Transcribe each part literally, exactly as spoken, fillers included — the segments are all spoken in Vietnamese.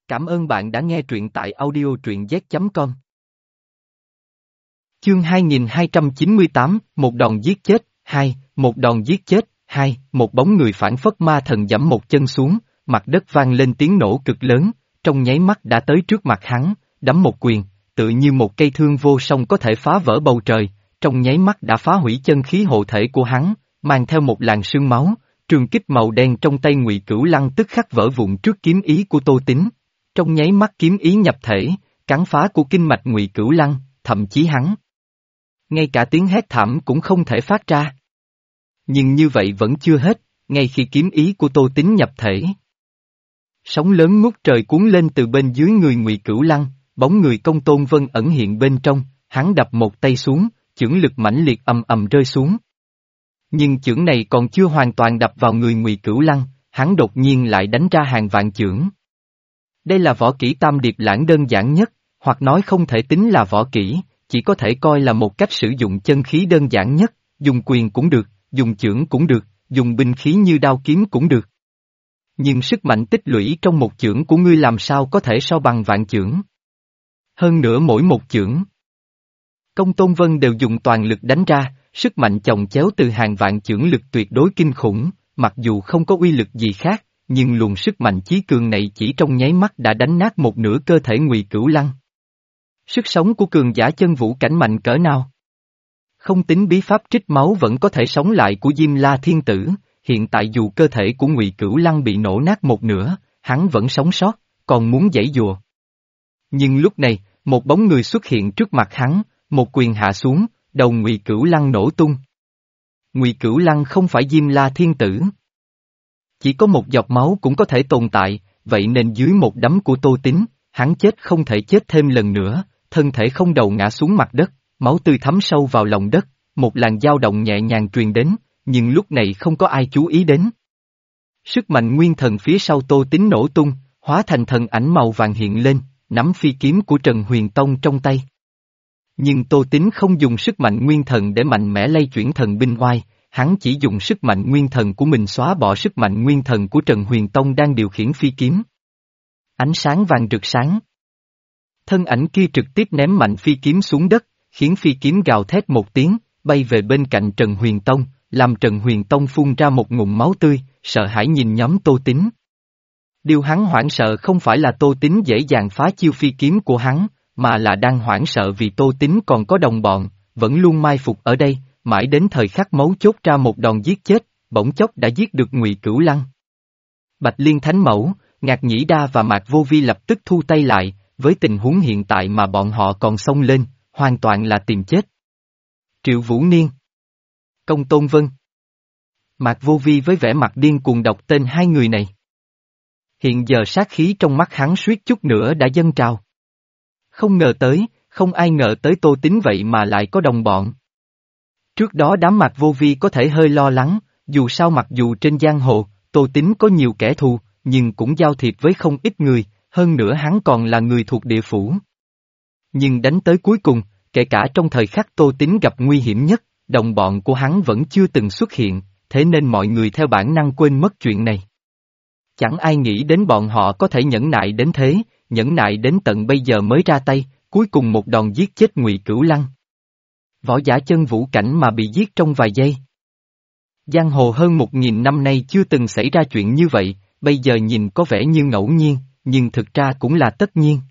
Cảm ơn bạn đã nghe truyện tại audio truyện z chấm com. Chương hai nghìn hai trăm chín mươi tám, một đòn giết chết, hai, một đòn giết chết, hai, một bóng người phản phất ma thần giẫm một chân xuống, mặt đất vang lên tiếng nổ cực lớn, trong nháy mắt đã tới trước mặt hắn, đấm một quyền, tự như một cây thương vô song có thể phá vỡ bầu trời, trong nháy mắt đã phá hủy chân khí hộ thể của hắn, mang theo một làn sương máu, trường kích màu đen trong tay Ngụy Cửu Lăng tức khắc vỡ vụn trước kiếm ý của Tô Tín. Trong nháy mắt kiếm ý nhập thể, cắn phá của kinh mạch Ngụy Cửu Lăng, thậm chí hắn ngay cả tiếng hét thảm cũng không thể phát ra. Nhưng như vậy vẫn chưa hết, ngay khi kiếm ý của Tô Tín nhập thể. Sóng lớn ngút trời cuốn lên từ bên dưới người Ngụy Cửu Lăng, bóng người Công Tôn Vân ẩn hiện bên trong, hắn đập một tay xuống, chưởng lực mãnh liệt ầm ầm rơi xuống. Nhưng chưởng này còn chưa hoàn toàn đập vào người Ngụy Cửu Lăng, hắn đột nhiên lại đánh ra hàng vạn chưởng. Đây là võ kỹ tam điệp lãng đơn giản nhất, hoặc nói không thể tính là võ kỹ, chỉ có thể coi là một cách sử dụng chân khí đơn giản nhất, dùng quyền cũng được, dùng chưởng cũng được, dùng binh khí như đao kiếm cũng được. Nhưng sức mạnh tích lũy trong một chưởng của ngươi làm sao có thể so bằng vạn chưởng. Hơn nữa mỗi một chưởng, Công Tôn Vân đều dùng toàn lực đánh ra, sức mạnh chồng chéo từ hàng vạn chưởng lực tuyệt đối kinh khủng, mặc dù không có uy lực gì khác, nhưng luồng sức mạnh chí cường này chỉ trong nháy mắt đã đánh nát một nửa cơ thể Ngụy Cửu Lăng. Sức sống của cường giả chân vũ cảnh mạnh cỡ nào? Không tính bí pháp trích máu vẫn có thể sống lại của Diêm La Thiên Tử, hiện tại dù cơ thể của Ngụy Cửu Lăng bị nổ nát một nửa, hắn vẫn sống sót, còn muốn giãy giụa. Nhưng lúc này, một bóng người xuất hiện trước mặt hắn, một quyền hạ xuống, đầu Ngụy Cửu Lăng nổ tung. Ngụy Cửu Lăng không phải Diêm La Thiên Tử. Chỉ có một giọt máu cũng có thể tồn tại, vậy nên dưới một đấm của Tô Tín, hắn chết không thể chết thêm lần nữa, thân thể không đầu ngã xuống mặt đất, máu tươi thấm sâu vào lòng đất, một làn dao động nhẹ nhàng truyền đến, nhưng lúc này không có ai chú ý đến. Sức mạnh nguyên thần phía sau Tô Tín nổ tung, hóa thành thần ảnh màu vàng hiện lên, nắm phi kiếm của Trần Huyền Tông trong tay. Nhưng Tô Tín không dùng sức mạnh nguyên thần để mạnh mẽ lay chuyển thần binh oai, hắn chỉ dùng sức mạnh nguyên thần của mình xóa bỏ sức mạnh nguyên thần của Trần Huyền Tông đang điều khiển phi kiếm. Ánh sáng vàng rực sáng. Thân ảnh kia trực tiếp ném mạnh phi kiếm xuống đất, khiến phi kiếm gào thét một tiếng, bay về bên cạnh Trần Huyền Tông, làm Trần Huyền Tông phun ra một ngụm máu tươi, sợ hãi nhìn nhóm Tô Tín. Điều hắn hoảng sợ không phải là Tô Tín dễ dàng phá chiêu phi kiếm của hắn, mà là đang hoảng sợ vì Tô Tín còn có đồng bọn, vẫn luôn mai phục ở đây, mãi đến thời khắc mấu chốt ra một đòn giết chết, bỗng chốc đã giết được Ngụy Cửu Lăng. Bạch Liên Thánh Mẫu, Ngạc Nhĩ Đa và Mạc Vô Vi lập tức thu tay lại, với tình huống hiện tại mà bọn họ còn xông lên, hoàn toàn là tìm chết. Triệu Vũ Niên, Công Tôn Vân, Mạc Vô Vi với vẻ mặt điên cuồng đọc tên hai người này. Hiện giờ sát khí trong mắt hắn suýt chút nữa đã dâng trào. Không ngờ tới, không ai ngờ tới Tô Tín vậy mà lại có đồng bọn. Trước đó đám Mạc Vô Vi có thể hơi lo lắng, dù sao mặc dù trên giang hồ, Tô Tín có nhiều kẻ thù, nhưng cũng giao thiệp với không ít người, hơn nữa hắn còn là người thuộc địa phủ. Nhưng đánh tới cuối cùng, kể cả trong thời khắc Tô Tín gặp nguy hiểm nhất, đồng bọn của hắn vẫn chưa từng xuất hiện, thế nên mọi người theo bản năng quên mất chuyện này. Chẳng ai nghĩ đến bọn họ có thể nhẫn nại đến thế, nhẫn nại đến tận bây giờ mới ra tay, cuối cùng một đòn giết chết Ngụy Cửu Lăng. Võ giả chân vũ cảnh mà bị giết trong vài giây. Giang hồ hơn một nghìn năm nay chưa từng xảy ra chuyện như vậy, bây giờ nhìn có vẻ như ngẫu nhiên, nhưng thực ra cũng là tất nhiên.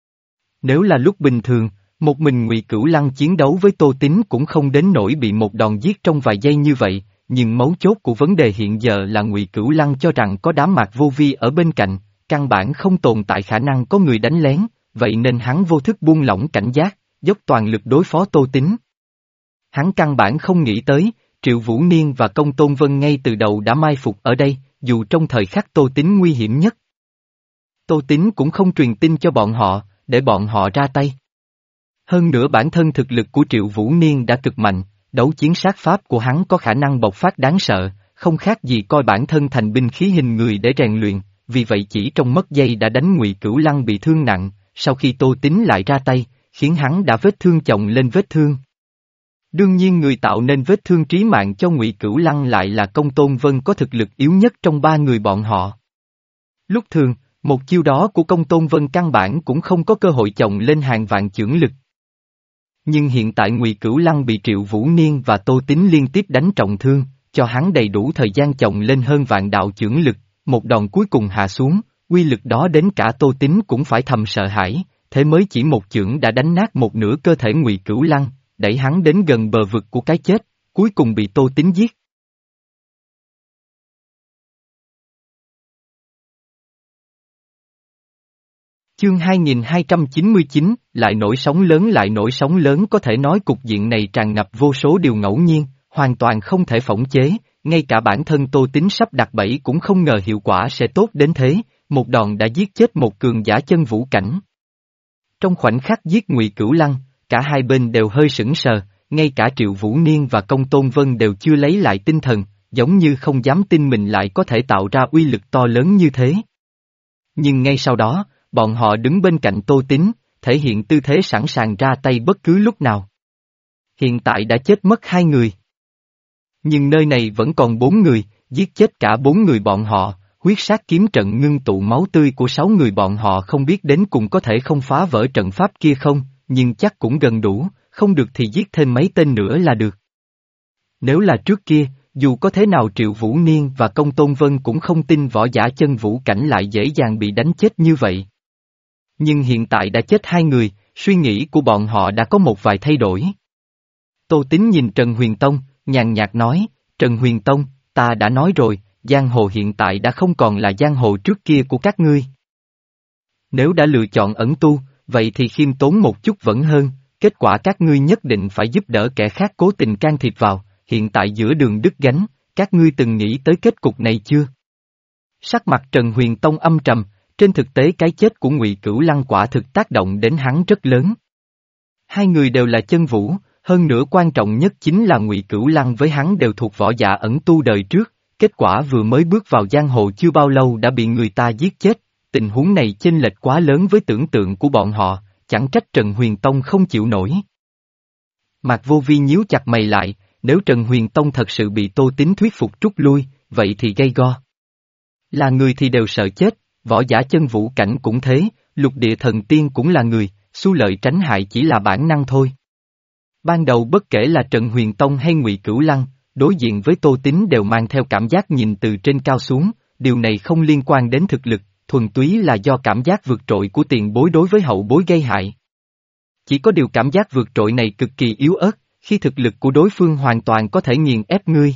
Nếu là lúc bình thường, một mình Ngụy Cửu Lăng chiến đấu với Tô Tín cũng không đến nỗi bị một đòn giết trong vài giây như vậy, nhưng mấu chốt của vấn đề hiện giờ là Ngụy Cửu Lăng cho rằng có đám Mạc Vô Vi ở bên cạnh, căn bản không tồn tại khả năng có người đánh lén, vậy nên hắn vô thức buông lỏng cảnh giác, dốc toàn lực đối phó Tô Tín. Hắn căn bản không nghĩ tới, Triệu Vũ Niên và Công Tôn Vân ngay từ đầu đã mai phục ở đây, dù trong thời khắc Tô Tín nguy hiểm nhất. Tô Tín cũng không truyền tin cho bọn họ, để bọn họ ra tay. Hơn nữa bản thân thực lực của Triệu Vũ Niên đã cực mạnh, đấu chiến sát pháp của hắn có khả năng bộc phát đáng sợ, không khác gì coi bản thân thành binh khí hình người để rèn luyện, vì vậy chỉ trong mất giây đã đánh Ngụy Cửu Lăng bị thương nặng, sau khi Tô Tín lại ra tay, khiến hắn đã vết thương chồng lên vết thương. Đương nhiên người tạo nên vết thương trí mạng cho Ngụy Cửu Lăng lại là Công Tôn Vân có thực lực yếu nhất trong ba người bọn họ. Lúc thường, Một chiêu đó của Công Tôn Vân căn bản cũng không có cơ hội chồng lên hàng vạn chưởng lực. Nhưng hiện tại Ngụy Cửu Lăng bị Triệu Vũ Niên và Tô Tín liên tiếp đánh trọng thương, cho hắn đầy đủ thời gian chồng lên hơn vạn đạo chưởng lực, một đòn cuối cùng hạ xuống, uy lực đó đến cả Tô Tín cũng phải thầm sợ hãi, thế mới chỉ một chưởng đã đánh nát một nửa cơ thể Ngụy Cửu Lăng, đẩy hắn đến gần bờ vực của cái chết, cuối cùng bị Tô Tín giết. Chương hai nghìn hai trăm chín mươi chín, lại nổi sóng lớn lại nổi sóng lớn có thể nói cục diện này tràn ngập vô số điều ngẫu nhiên, hoàn toàn không thể phỏng chế, ngay cả bản thân Tô Tín sắp đặt bẫy cũng không ngờ hiệu quả sẽ tốt đến thế, một đòn đã giết chết một cường giả chân vũ cảnh. Trong khoảnh khắc giết Ngụy Cửu Lăng, cả hai bên đều hơi sững sờ, ngay cả Triệu Vũ Niên và Công Tôn Vân đều chưa lấy lại tinh thần, giống như không dám tin mình lại có thể tạo ra uy lực to lớn như thế. Nhưng ngay sau đó, bọn họ đứng bên cạnh Tô Tín, thể hiện tư thế sẵn sàng ra tay bất cứ lúc nào. Hiện tại đã chết mất hai người. Nhưng nơi này vẫn còn bốn người, giết chết cả bốn người bọn họ, huyết sát kiếm trận ngưng tụ máu tươi của sáu người bọn họ không biết đến cùng có thể không phá vỡ trận pháp kia không, nhưng chắc cũng gần đủ, không được thì giết thêm mấy tên nữa là được. Nếu là trước kia, dù có thế nào Triệu Vũ Niên và Công Tôn Vân cũng không tin võ giả chân vũ cảnh lại dễ dàng bị đánh chết như vậy. Nhưng hiện tại đã chết hai người, suy nghĩ của bọn họ đã có một vài thay đổi. Tô Tín nhìn Trần Huyền Tông, nhàn nhạt nói, Trần Huyền Tông, ta đã nói rồi, giang hồ hiện tại đã không còn là giang hồ trước kia của các ngươi. Nếu đã lựa chọn ẩn tu, vậy thì khiêm tốn một chút vẫn hơn, kết quả các ngươi nhất định phải giúp đỡ kẻ khác cố tình can thiệp vào, hiện tại giữa đường đứt gánh, các ngươi từng nghĩ tới kết cục này chưa? Sắc mặt Trần Huyền Tông âm trầm, trên thực tế cái chết của Ngụy Cửu Lăng quả thực tác động đến hắn rất lớn. Hai người đều là chân vũ, hơn nữa quan trọng nhất chính là Ngụy Cửu Lăng với hắn đều thuộc võ giả ẩn tu đời trước, kết quả vừa mới bước vào giang hồ chưa bao lâu đã bị người ta giết chết, tình huống này chênh lệch quá lớn với tưởng tượng của bọn họ, chẳng trách Trần Huyền Tông không chịu nổi. Mạc Vô Vi nhíu chặt mày lại, nếu Trần Huyền Tông thật sự bị Tô Tín thuyết phục rút lui, vậy thì gay go. Là người thì đều sợ chết, võ giả chân vũ cảnh cũng thế, lục địa thần tiên cũng là người, xu lợi tránh hại chỉ là bản năng thôi. Ban đầu bất kể là Trần Huyền Tông hay Ngụy Cửu Lăng, đối diện với Tô Tín đều mang theo cảm giác nhìn từ trên cao xuống, điều này không liên quan đến thực lực, thuần túy là do cảm giác vượt trội của tiền bối đối với hậu bối gây hại. Chỉ có điều cảm giác vượt trội này cực kỳ yếu ớt, khi thực lực của đối phương hoàn toàn có thể nghiền ép ngươi.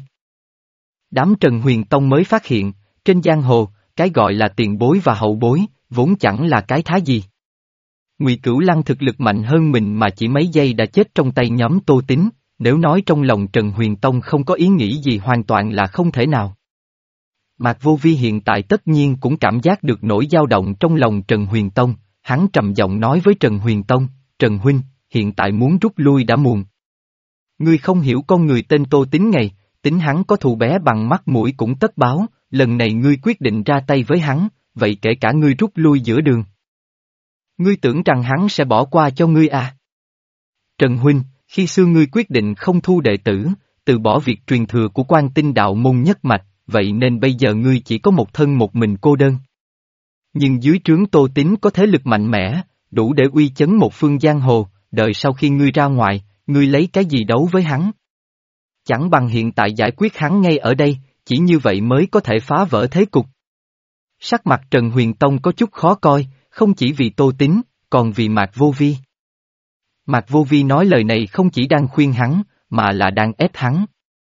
Đám Trần Huyền Tông mới phát hiện, trên giang hồ, cái gọi là tiền bối và hậu bối, vốn chẳng là cái thá gì. Ngụy Cửu Lăng thực lực mạnh hơn mình mà chỉ mấy giây đã chết trong tay nhóm Tô Tín, nếu nói trong lòng Trần Huyền Tông không có ý nghĩ gì hoàn toàn là không thể nào. Mạc Vô Vi hiện tại tất nhiên cũng cảm giác được nỗi dao động trong lòng Trần Huyền Tông, hắn trầm giọng nói với Trần Huyền Tông, Trần Huynh, hiện tại muốn rút lui đã muộn. Ngươi không hiểu con người tên Tô Tín này, tính hắn có thù bé bằng mắt mũi cũng tất báo, lần này ngươi quyết định ra tay với hắn, vậy kể cả ngươi rút lui giữa đường. Ngươi tưởng rằng hắn sẽ bỏ qua cho ngươi à? Trần Huynh, khi xưa ngươi quyết định không thu đệ tử, từ bỏ việc truyền thừa của Quan Tinh đạo môn nhất mạch, vậy nên bây giờ ngươi chỉ có một thân một mình cô đơn. Nhưng dưới trướng Tô Tín có thế lực mạnh mẽ, đủ để uy chấn một phương giang hồ, đợi sau khi ngươi ra ngoài, ngươi lấy cái gì đấu với hắn? Chẳng bằng hiện tại giải quyết hắn ngay ở đây, chỉ như vậy mới có thể phá vỡ thế cục. Sắc mặt Trần Huyền Tông có chút khó coi, không chỉ vì Tô Tín, còn vì Mạc Vô Vi. Mạc Vô Vi nói lời này không chỉ đang khuyên hắn, mà là đang ép hắn.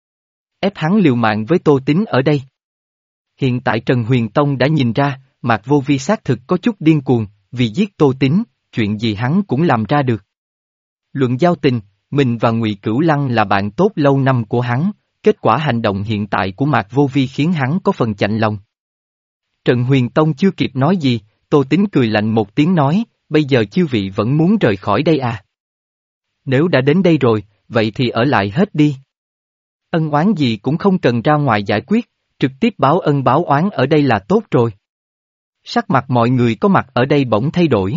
Ép hắn liều mạng với Tô Tín ở đây. Hiện tại Trần Huyền Tông đã nhìn ra, Mạc Vô Vi xác thực có chút điên cuồng, vì giết Tô Tín, chuyện gì hắn cũng làm ra được. Luận giao tình, mình và Ngụy Cửu Lăng là bạn tốt lâu năm của hắn, kết quả hành động hiện tại của Mạc Vô Vi khiến hắn có phần chạnh lòng. Trần Huyền Tông chưa kịp nói gì, Tô Tín cười lạnh một tiếng nói, bây giờ chư vị vẫn muốn rời khỏi đây à? Nếu đã đến đây rồi, vậy thì ở lại hết đi. Ân oán gì cũng không cần ra ngoài giải quyết, trực tiếp báo ân báo oán ở đây là tốt rồi. Sắc mặt mọi người có mặt ở đây bỗng thay đổi.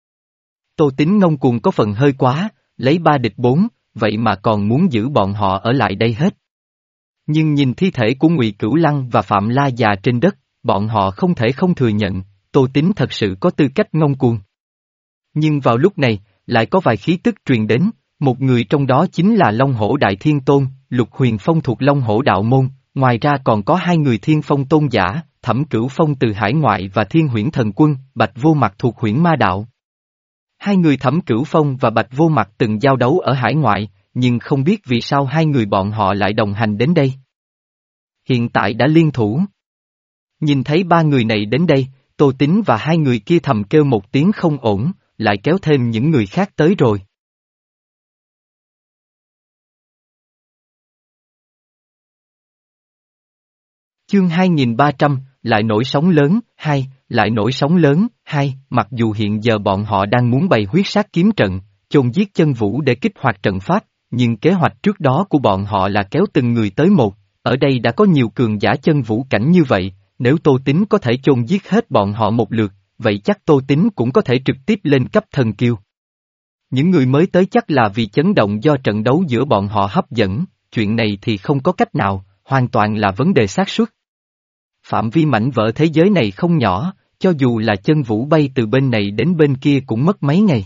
Tô Tín ngông cuồng có phần hơi quá, lấy ba địch bốn, vậy mà còn muốn giữ bọn họ ở lại đây hết. Nhưng nhìn thi thể của Ngụy Cửu Lăng và Phạm La già trên đất, bọn họ không thể không thừa nhận, Tô Tín thật sự có tư cách ngông cuồng. Nhưng vào lúc này, lại có vài khí tức truyền đến, một người trong đó chính là Long Hổ Đại Thiên Tôn, Lục Huyền Phong thuộc Long Hổ Đạo Môn, ngoài ra còn có hai người Thiên Phong Tôn giả, Thẩm Cửu Phong từ hải ngoại và Thiên Huyễn Thần Quân, Bạch Vô Mặt thuộc Huyễn Ma Đạo. Hai người Thẩm Cửu Phong và Bạch Vô Mặt từng giao đấu ở hải ngoại, nhưng không biết vì sao hai người bọn họ lại đồng hành đến đây. Hiện tại đã liên thủ. Nhìn thấy ba người này đến đây, Tô Tín và hai người kia thầm kêu một tiếng không ổn, lại kéo thêm những người khác tới rồi. Chương hai nghìn ba trăm, lại nổi sóng lớn, hai, lại nổi sóng lớn, hai, mặc dù hiện giờ bọn họ đang muốn bày huyết sát kiếm trận, chôn giết chân vũ để kích hoạt trận pháp, nhưng kế hoạch trước đó của bọn họ là kéo từng người tới một, ở đây đã có nhiều cường giả chân vũ cảnh như vậy, nếu Tô Tín có thể chôn giết hết bọn họ một lượt, vậy chắc Tô Tín cũng có thể trực tiếp lên cấp thần kiêu. Những người mới tới chắc là vì chấn động do trận đấu giữa bọn họ hấp dẫn, chuyện này thì không có cách nào, hoàn toàn là vấn đề xác suất. Phạm vi mảnh vỡ thế giới này không nhỏ, cho dù là chân vũ bay từ bên này đến bên kia cũng mất mấy ngày.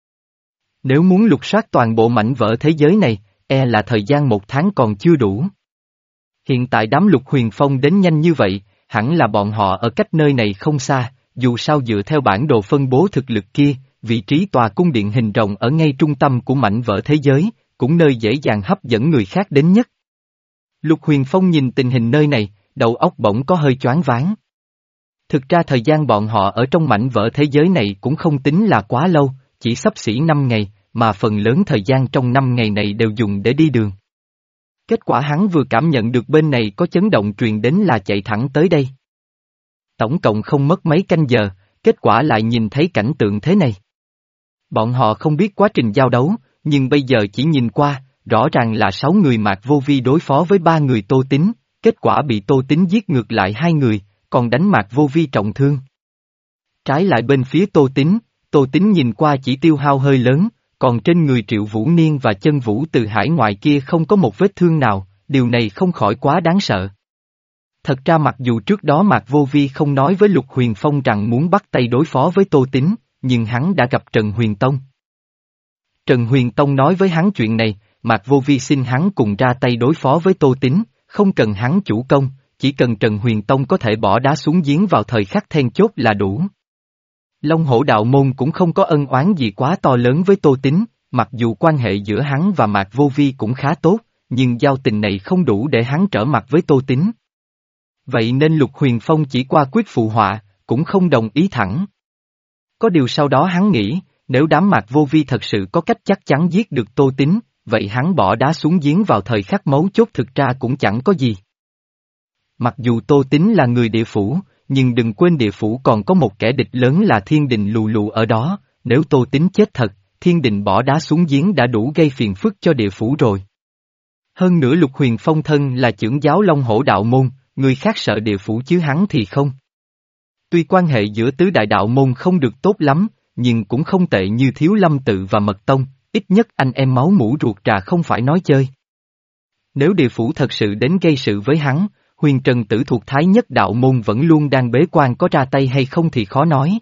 Nếu muốn lục soát toàn bộ mảnh vỡ thế giới này, e là thời gian một tháng còn chưa đủ. Hiện tại đám Lục Huyền Phong đến nhanh như vậy, hẳn là bọn họ ở cách nơi này không xa, dù sao dựa theo bản đồ phân bố thực lực kia, vị trí tòa cung điện hình rồng ở ngay trung tâm của mảnh vỡ thế giới, cũng nơi dễ dàng hấp dẫn người khác đến nhất. Lục Huyền Phong nhìn tình hình nơi này, đầu óc bỗng có hơi choáng váng. Thực ra thời gian bọn họ ở trong mảnh vỡ thế giới này cũng không tính là quá lâu, chỉ xấp xỉ năm ngày, mà phần lớn thời gian trong năm ngày này đều dùng để đi đường. Kết quả hắn vừa cảm nhận được bên này có chấn động truyền đến là chạy thẳng tới đây. Tổng cộng không mất mấy canh giờ, kết quả lại nhìn thấy cảnh tượng thế này. Bọn họ không biết quá trình giao đấu, nhưng bây giờ chỉ nhìn qua, rõ ràng là sáu người Mạc Vô Vi đối phó với ba người Tô Tín, kết quả bị Tô Tín giết ngược lại hai người, còn đánh Mạc Vô Vi trọng thương. Trái lại bên phía Tô Tín, Tô Tín nhìn qua chỉ tiêu hao hơi lớn, còn trên người Triệu Vũ Niên và chân vũ từ hải ngoại kia không có một vết thương nào, điều này không khỏi quá đáng sợ. Thật ra mặc dù trước đó Mạc Vô Vi không nói với Lục Huyền Phong rằng muốn bắt tay đối phó với Tô Tín, nhưng hắn đã gặp Trần Huyền Tông. Trần Huyền Tông nói với hắn chuyện này, Mạc Vô Vi xin hắn cùng ra tay đối phó với Tô Tín, không cần hắn chủ công, chỉ cần Trần Huyền Tông có thể bỏ đá xuống giếng vào thời khắc then chốt là đủ. Long Hổ Đạo Môn cũng không có ân oán gì quá to lớn với Tô Tín, mặc dù quan hệ giữa hắn và Mạc Vô Vi cũng khá tốt, nhưng giao tình này không đủ để hắn trở mặt với Tô Tín. Vậy nên Lục Huyền Phong chỉ qua quyết phụ họa, cũng không đồng ý thẳng. Có điều sau đó hắn nghĩ, nếu đám Mạc Vô Vi thật sự có cách chắc chắn giết được Tô Tín, vậy hắn bỏ đá xuống giếng vào thời khắc mấu chốt thực ra cũng chẳng có gì. Mặc dù Tô Tín là người địa phủ, nhưng đừng quên địa phủ còn có một kẻ địch lớn là thiên đình lù lù ở đó, nếu Tô Tín chết thật, thiên đình bỏ đá xuống giếng đã đủ gây phiền phức cho địa phủ rồi. Hơn nữa Lục Huyền Phong thân là chưởng giáo Long Hổ Đạo Môn, người khác sợ địa phủ chứ hắn thì không. Tuy quan hệ giữa tứ đại đạo môn không được tốt lắm, nhưng cũng không tệ như Thiếu Lâm Tự và Mật Tông, ít nhất anh em máu mủ ruột trà không phải nói chơi. Nếu địa phủ thật sự đến gây sự với hắn, Huyền Trần Tử thuộc Thái Nhất Đạo Môn vẫn luôn đang bế quan, có ra tay hay không thì khó nói.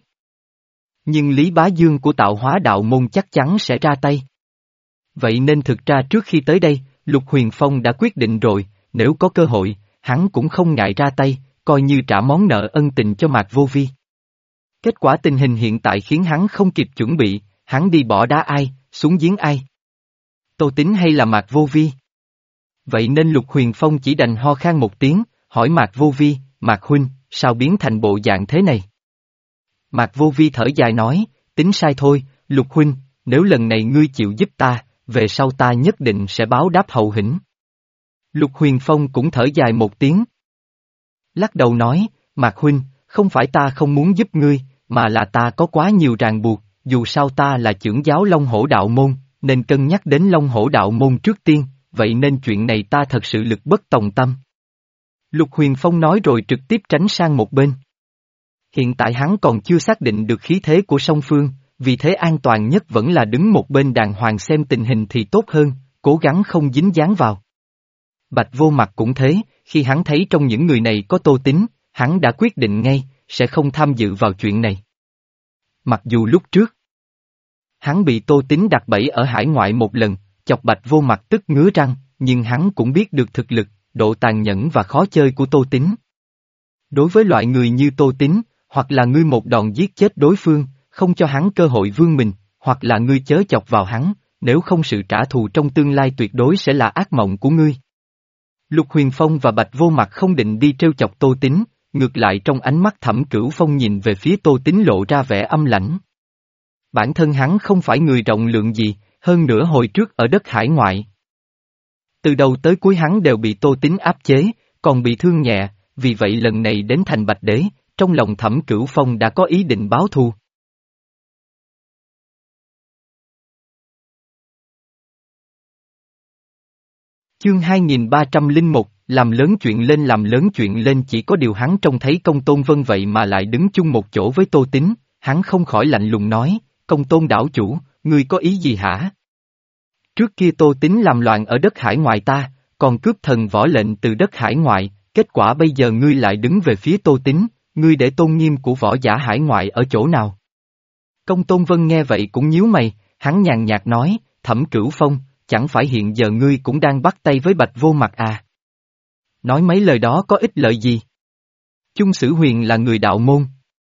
Nhưng Lý Bá Dương của Tạo Hóa Đạo Môn chắc chắn sẽ ra tay. Vậy nên thực ra trước khi tới đây, Lục Huyền Phong đã quyết định rồi, nếu có cơ hội, hắn cũng không ngại ra tay, coi như trả món nợ ân tình cho Mạc Vô Vi. Kết quả tình hình hiện tại khiến hắn không kịp chuẩn bị, hắn đi bỏ đá ai, xuống giếng ai. Tô Tín hay là Mạc Vô Vi? Vậy nên Lục Huyền Phong chỉ đành ho khan một tiếng, hỏi Mạc Vô Vi, Mạc Huynh, sao biến thành bộ dạng thế này? Mạc Vô Vi thở dài nói, tính sai thôi, Lục Huynh, nếu lần này ngươi chịu giúp ta, về sau ta nhất định sẽ báo đáp hậu hĩnh. Lục Huyền Phong cũng thở dài một tiếng. Lắc đầu nói, Mạc Huynh, không phải ta không muốn giúp ngươi, mà là ta có quá nhiều ràng buộc, dù sao ta là chưởng giáo Long Hổ Đạo Môn, nên cân nhắc đến Long Hổ Đạo Môn trước tiên, vậy nên chuyện này ta thật sự lực bất tòng tâm. Lục Huyền Phong nói rồi trực tiếp tránh sang một bên. Hiện tại hắn còn chưa xác định được khí thế của song phương, vì thế an toàn nhất vẫn là đứng một bên đàng hoàng xem tình hình thì tốt hơn, cố gắng không dính dáng vào. Bạch Vô Mặt cũng thế, khi hắn thấy trong những người này có Tô Tín, hắn đã quyết định ngay, sẽ không tham dự vào chuyện này. Mặc dù lúc trước, hắn bị Tô Tín đặt bẫy ở hải ngoại một lần, chọc Bạch Vô Mặt tức ngứa răng, nhưng hắn cũng biết được thực lực, độ tàn nhẫn và khó chơi của Tô Tín. Đối với loại người như Tô Tín, hoặc là ngươi một đòn giết chết đối phương, không cho hắn cơ hội vươn mình, hoặc là ngươi chớ chọc vào hắn, nếu không sự trả thù trong tương lai tuyệt đối sẽ là ác mộng của ngươi. Lục Huyền Phong và Bạch Vô Mặt không định đi trêu chọc Tô Tín, ngược lại trong ánh mắt Thẩm Cửu Phong nhìn về phía Tô Tín lộ ra vẻ âm lãnh. Bản thân hắn không phải người rộng lượng gì, hơn nữa hồi trước ở đất hải ngoại. Từ đầu tới cuối hắn đều bị Tô Tín áp chế, còn bị thương nhẹ, vì vậy lần này đến thành Bạch Đế, trong lòng Thẩm Cửu Phong đã có ý định báo thù. Chương hai nghìn ba trăm lẻ một, làm lớn chuyện lên làm lớn chuyện lên chỉ có điều hắn trông thấy Công Tôn Vân vậy mà lại đứng chung một chỗ với Tô Tín, hắn không khỏi lạnh lùng nói, Công Tôn đảo chủ, ngươi có ý gì hả? Trước kia Tô Tín làm loạn ở đất hải ngoại ta, còn cướp thần võ lệnh từ đất hải ngoại, kết quả bây giờ ngươi lại đứng về phía Tô Tín, ngươi để tôn nghiêm của võ giả hải ngoại ở chỗ nào? Công Tôn Vân nghe vậy cũng nhíu mày, hắn nhàn nhạt nói, Thẩm Cửu Phong, chẳng phải hiện giờ ngươi cũng đang bắt tay với Bạch Vô Mặt à? Nói mấy lời đó có ích lợi gì? Chung Sử Huyền là người đạo môn.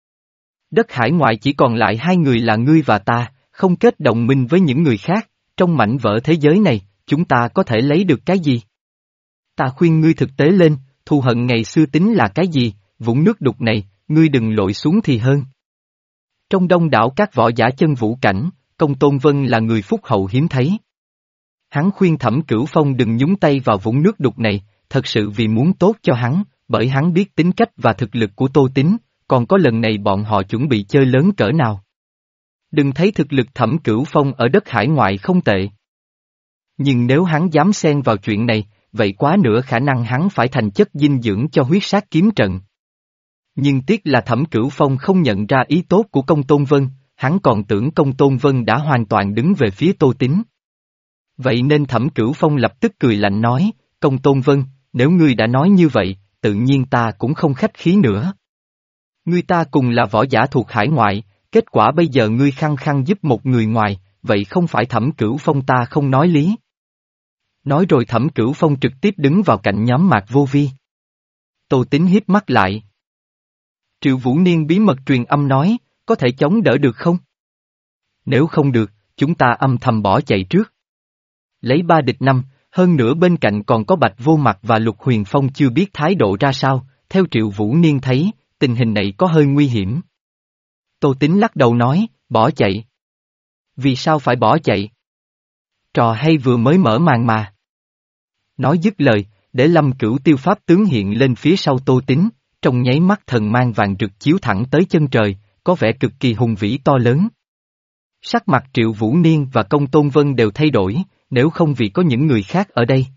Đất hải ngoại chỉ còn lại hai người là ngươi và ta, không kết đồng minh với những người khác, trong mảnh vỡ thế giới này, chúng ta có thể lấy được cái gì? Ta khuyên ngươi thực tế lên, thù hận ngày xưa tính là cái gì, vũng nước đục này, ngươi đừng lội xuống thì hơn. Trong đông đảo các võ giả chân vũ cảnh, Công Tôn Vân là người phúc hậu hiếm thấy. Hắn khuyên Thẩm Cửu Phong đừng nhúng tay vào vũng nước đục này, thật sự vì muốn tốt cho hắn, bởi hắn biết tính cách và thực lực của Tô Tín, còn có lần này bọn họ chuẩn bị chơi lớn cỡ nào. Đừng thấy thực lực Thẩm Cửu Phong ở đất hải ngoại không tệ. Nhưng nếu hắn dám xen vào chuyện này, vậy quá nữa khả năng hắn phải thành chất dinh dưỡng cho huyết sát kiếm trận. Nhưng tiếc là Thẩm Cửu Phong không nhận ra ý tốt của Công Tôn Vân, hắn còn tưởng Công Tôn Vân đã hoàn toàn đứng về phía Tô Tín. Vậy nên Thẩm Cửu Phong lập tức cười lạnh nói, Công Tôn Vân, nếu ngươi đã nói như vậy, tự nhiên ta cũng không khách khí nữa. Ngươi ta cùng là võ giả thuộc hải ngoại, kết quả bây giờ ngươi khăng khăng giúp một người ngoài, vậy không phải Thẩm Cửu Phong ta không nói lý. Nói rồi Thẩm Cửu Phong trực tiếp đứng vào cạnh nhóm Mạc Vô Vi. Tô Tín hiếp mắt lại. Triệu Vũ Niên bí mật truyền âm nói, có thể chống đỡ được không? Nếu không được, chúng ta âm thầm bỏ chạy trước. Lấy ba địch năm, hơn nữa bên cạnh còn có Bạch Vô Mặt và Lục Huyền Phong chưa biết thái độ ra sao, theo Triệu Vũ Niên thấy, tình hình này có hơi nguy hiểm. Tô Tín lắc đầu nói, bỏ chạy. Vì sao phải bỏ chạy? Trò hay vừa mới mở màn mà. Nói dứt lời, để Lâm Cửu Tiêu pháp tướng hiện lên phía sau Tô Tín, trong nháy mắt thần mang vàng rực chiếu thẳng tới chân trời, có vẻ cực kỳ hùng vĩ to lớn. Sắc mặt Triệu Vũ Niên và Công Tôn Vân đều thay đổi, nếu không vì có những người khác ở đây.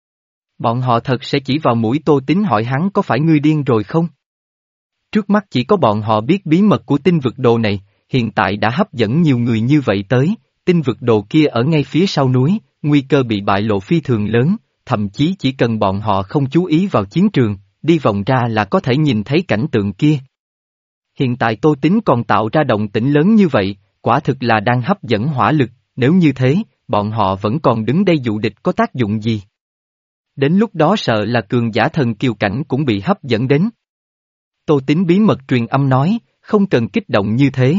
Bọn họ thật sẽ chỉ vào mũi Tô Tín hỏi hắn có phải ngươi điên rồi không? Trước mắt chỉ có bọn họ biết bí mật của tinh vực đồ này, hiện tại đã hấp dẫn nhiều người như vậy tới, tinh vực đồ kia ở ngay phía sau núi, nguy cơ bị bại lộ phi thường lớn, thậm chí chỉ cần bọn họ không chú ý vào chiến trường, đi vòng ra là có thể nhìn thấy cảnh tượng kia. Hiện tại Tô Tín còn tạo ra động tĩnh lớn như vậy, quả thực là đang hấp dẫn hỏa lực, nếu như thế, bọn họ vẫn còn đứng đây dụ địch có tác dụng gì? Đến lúc đó sợ là cường giả thần kiều cảnh cũng bị hấp dẫn đến. Tô Tín bí mật truyền âm nói, không cần kích động như thế.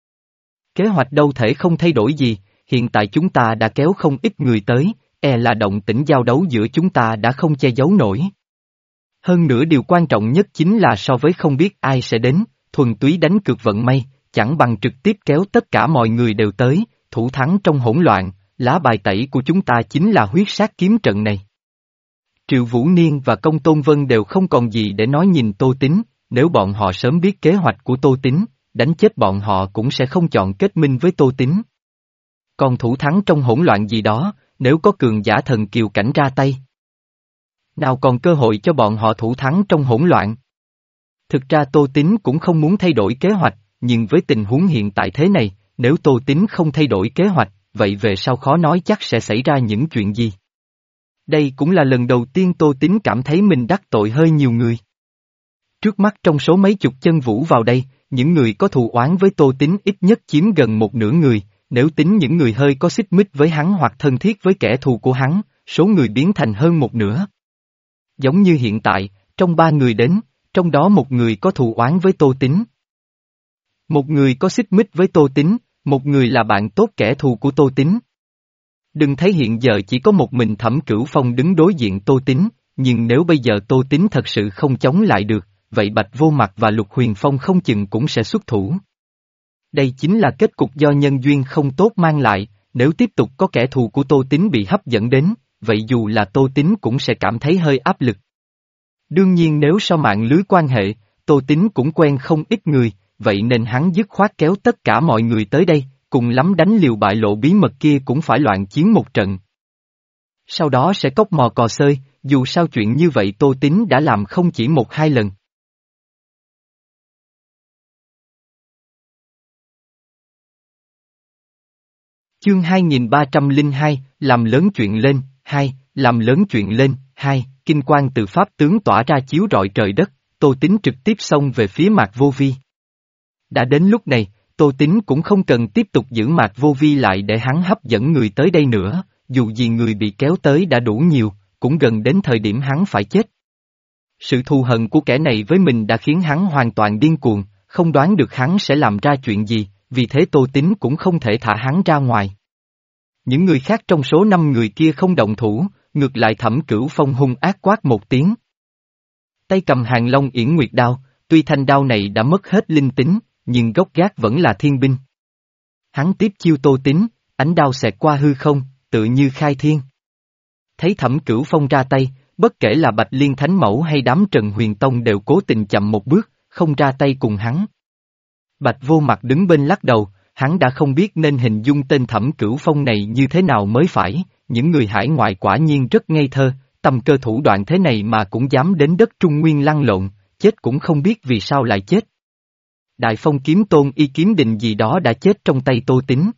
Kế hoạch đâu thể không thay đổi gì, hiện tại chúng ta đã kéo không ít người tới, e là động tĩnh giao đấu giữa chúng ta đã không che giấu nổi. Hơn nữa điều quan trọng nhất chính là so với không biết ai sẽ đến, thuần túy đánh cược vận may, chẳng bằng trực tiếp kéo tất cả mọi người đều tới, thủ thắng trong hỗn loạn, lá bài tẩy của chúng ta chính là huyết sát kiếm trận này. Triệu Vũ Niên và Công Tôn Vân đều không còn gì để nói nhìn Tô Tín, nếu bọn họ sớm biết kế hoạch của Tô Tín, đánh chết bọn họ cũng sẽ không chọn kết minh với Tô Tín. Còn thủ thắng trong hỗn loạn gì đó, nếu có cường giả thần kiều cảnh ra tay, nào còn cơ hội cho bọn họ thủ thắng trong hỗn loạn. Thực ra Tô Tín cũng không muốn thay đổi kế hoạch, nhưng với tình huống hiện tại thế này, nếu Tô Tín không thay đổi kế hoạch, vậy về sau khó nói chắc sẽ xảy ra những chuyện gì. Đây cũng là lần đầu tiên Tô Tín cảm thấy mình đắc tội hơi nhiều người. Trước mắt trong số mấy chục chân vũ vào đây, những người có thù oán với Tô Tín ít nhất chiếm gần một nửa người, nếu tính những người hơi có xích mích với hắn hoặc thân thiết với kẻ thù của hắn, số người biến thành hơn một nửa. Giống như hiện tại, trong ba người đến, trong đó một người có thù oán với Tô Tín. Một người có xích mích với Tô Tín, một người là bạn tốt kẻ thù của Tô Tín. Đừng thấy hiện giờ chỉ có một mình Thẩm Cửu Phong đứng đối diện Tô Tín, nhưng nếu bây giờ Tô Tín thật sự không chống lại được, vậy Bạch Vô Mặt và Lục Huyền Phong không chừng cũng sẽ xuất thủ. Đây chính là kết cục do nhân duyên không tốt mang lại, nếu tiếp tục có kẻ thù của Tô Tín bị hấp dẫn đến, vậy dù là Tô Tín cũng sẽ cảm thấy hơi áp lực. Đương nhiên nếu so mạng lưới quan hệ, Tô Tín cũng quen không ít người, vậy nên hắn dứt khoát kéo tất cả mọi người tới đây, cùng lắm đánh liều bại lộ bí mật kia cũng phải loạn chiến một trận. Sau đó sẽ cốc mò cò xơi, dù sao chuyện như vậy Tô Tín đã làm không chỉ một hai lần. Chương hai nghìn ba trăm lẻ hai, làm lớn chuyện lên, hai, làm lớn chuyện lên, hai, kinh quang từ pháp tướng tỏa ra chiếu rọi trời đất, Tô Tín trực tiếp xông về phía Mạc Vô Vi. Đã đến lúc này, Tô Tín cũng không cần tiếp tục giữ Mạc Vô Vi lại để hắn hấp dẫn người tới đây nữa, dù gì người bị kéo tới đã đủ nhiều, cũng gần đến thời điểm hắn phải chết. Sự thù hận của kẻ này với mình đã khiến hắn hoàn toàn điên cuồng, không đoán được hắn sẽ làm ra chuyện gì, vì thế Tô Tín cũng không thể thả hắn ra ngoài. Những người khác trong số năm người kia không động thủ, ngược lại Thẩm Cửu Phong hung ác quát một tiếng. Tay cầm Hàng Long Yển Nguyệt đao, tuy thanh đao này đã mất hết linh tính, nhưng gốc gác vẫn là thiên binh. Hắn tiếp chiêu Tô Tín, ánh đao xẹt qua hư không, tự như khai thiên. Thấy Thẩm Cửu Phong ra tay, bất kể là Bạch Liên Thánh Mẫu hay đám Trần Huyền Tông đều cố tình chậm một bước, không ra tay cùng hắn. Bạch Vô Mặt đứng bên lắc đầu, hắn đã không biết nên hình dung tên Thẩm Cửu Phong này như thế nào mới phải, những người hải ngoại quả nhiên rất ngây thơ, tầm cơ thủ đoạn thế này mà cũng dám đến đất Trung Nguyên lăn lộn, chết cũng không biết vì sao lại chết. Đại Phong Kiếm Tôn Y Kiếm Định gì đó đã chết trong tay Tô Tín.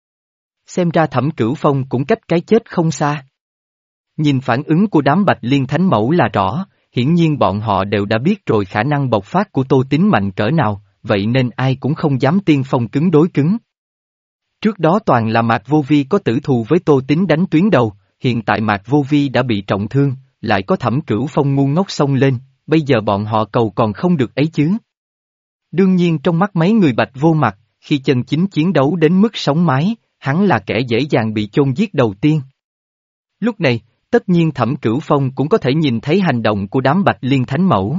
Xem ra Thẩm Cửu Phong cũng cách cái chết không xa. Nhìn phản ứng của đám Bạch Liên Thánh Mẫu là rõ, hiển nhiên bọn họ đều đã biết rồi khả năng bộc phát của Tô Tín mạnh cỡ nào, vậy nên ai cũng không dám tiên phong cứng đối cứng. Trước đó toàn là Mạc Vô Vi có tử thù với Tô Tín đánh tuyến đầu, hiện tại Mạc Vô Vi đã bị trọng thương, lại có Thẩm Cửu Phong ngu ngốc xông lên, bây giờ bọn họ cầu còn không được ấy chứ. Đương nhiên trong mắt mấy người Bạch Vô Mặt, khi chân chính chiến đấu đến mức sống mái, hắn là kẻ dễ dàng bị chôn giết đầu tiên. Lúc này, tất nhiên Thẩm Cửu Phong cũng có thể nhìn thấy hành động của đám Bạch Liên Thánh Mẫu.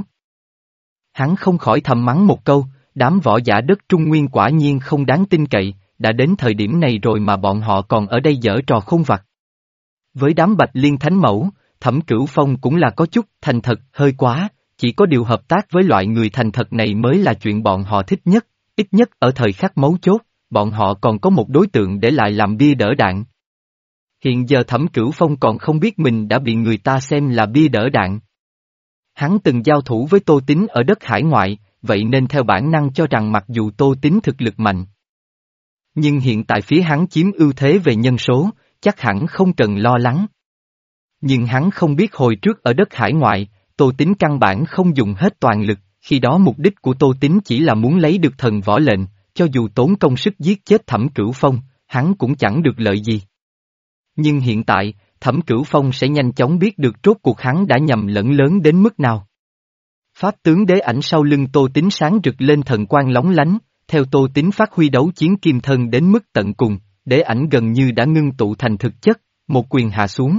Hắn không khỏi thầm mắng một câu, đám võ giả đất Trung Nguyên quả nhiên không đáng tin cậy, đã đến thời điểm này rồi mà bọn họ còn ở đây giở trò khôn vặt. Với đám Bạch Liên Thánh Mẫu, Thẩm Cửu Phong cũng là có chút thành thật, hơi quá, chỉ có điều hợp tác với loại người thành thật này mới là chuyện bọn họ thích nhất, ít nhất ở thời khắc mấu chốt, bọn họ còn có một đối tượng để lại làm bia đỡ đạn. Hiện giờ Thẩm Cửu Phong còn không biết mình đã bị người ta xem là bia đỡ đạn. Hắn từng giao thủ với Tô Tín ở đất hải ngoại, vậy nên theo bản năng cho rằng mặc dù Tô Tín thực lực mạnh, nhưng hiện tại phía hắn chiếm ưu thế về nhân số, chắc hẳn không cần lo lắng. Nhưng hắn không biết hồi trước ở đất hải ngoại, Tô Tín căn bản không dùng hết toàn lực, khi đó mục đích của Tô Tín chỉ là muốn lấy được thần võ lệnh, cho dù tốn công sức giết chết Thẩm Cửu Phong, hắn cũng chẳng được lợi gì. Nhưng hiện tại, Thẩm Cửu Phong sẽ nhanh chóng biết được rốt cuộc hắn đã nhầm lẫn lớn đến mức nào. Pháp tướng đế ảnh sau lưng Tô Tín sáng rực lên thần quang lóng lánh, theo Tô Tín phát huy đấu chiến kim thân đến mức tận cùng, đế ảnh gần như đã ngưng tụ thành thực chất, một quyền hạ xuống.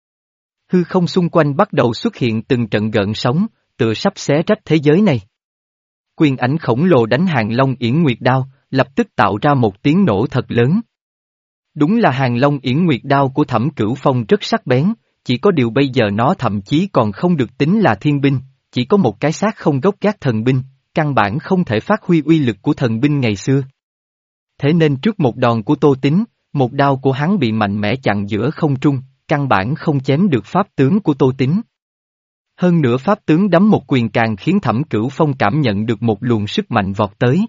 Hư không xung quanh bắt đầu xuất hiện từng trận gợn sóng, tựa sắp xé rách thế giới này. Quyền ảnh khổng lồ đánh Hàng Long Yển Nguyệt đao, lập tức tạo ra một tiếng nổ thật lớn. Đúng là Hàng Long Yển Nguyệt đao của Thẩm Cửu Phong rất sắc bén, chỉ có điều bây giờ nó thậm chí còn không được tính là thiên binh, chỉ có một cái xác không gốc gác thần binh, căn bản không thể phát huy uy lực của thần binh ngày xưa. Thế nên trước một đòn của Tô Tín, một đao của hắn bị mạnh mẽ chặn giữa không trung, căn bản không chém được pháp tướng của Tô Tín. Hơn nữa pháp tướng đấm một quyền càng khiến Thẩm Cửu Phong cảm nhận được một luồng sức mạnh vọt tới.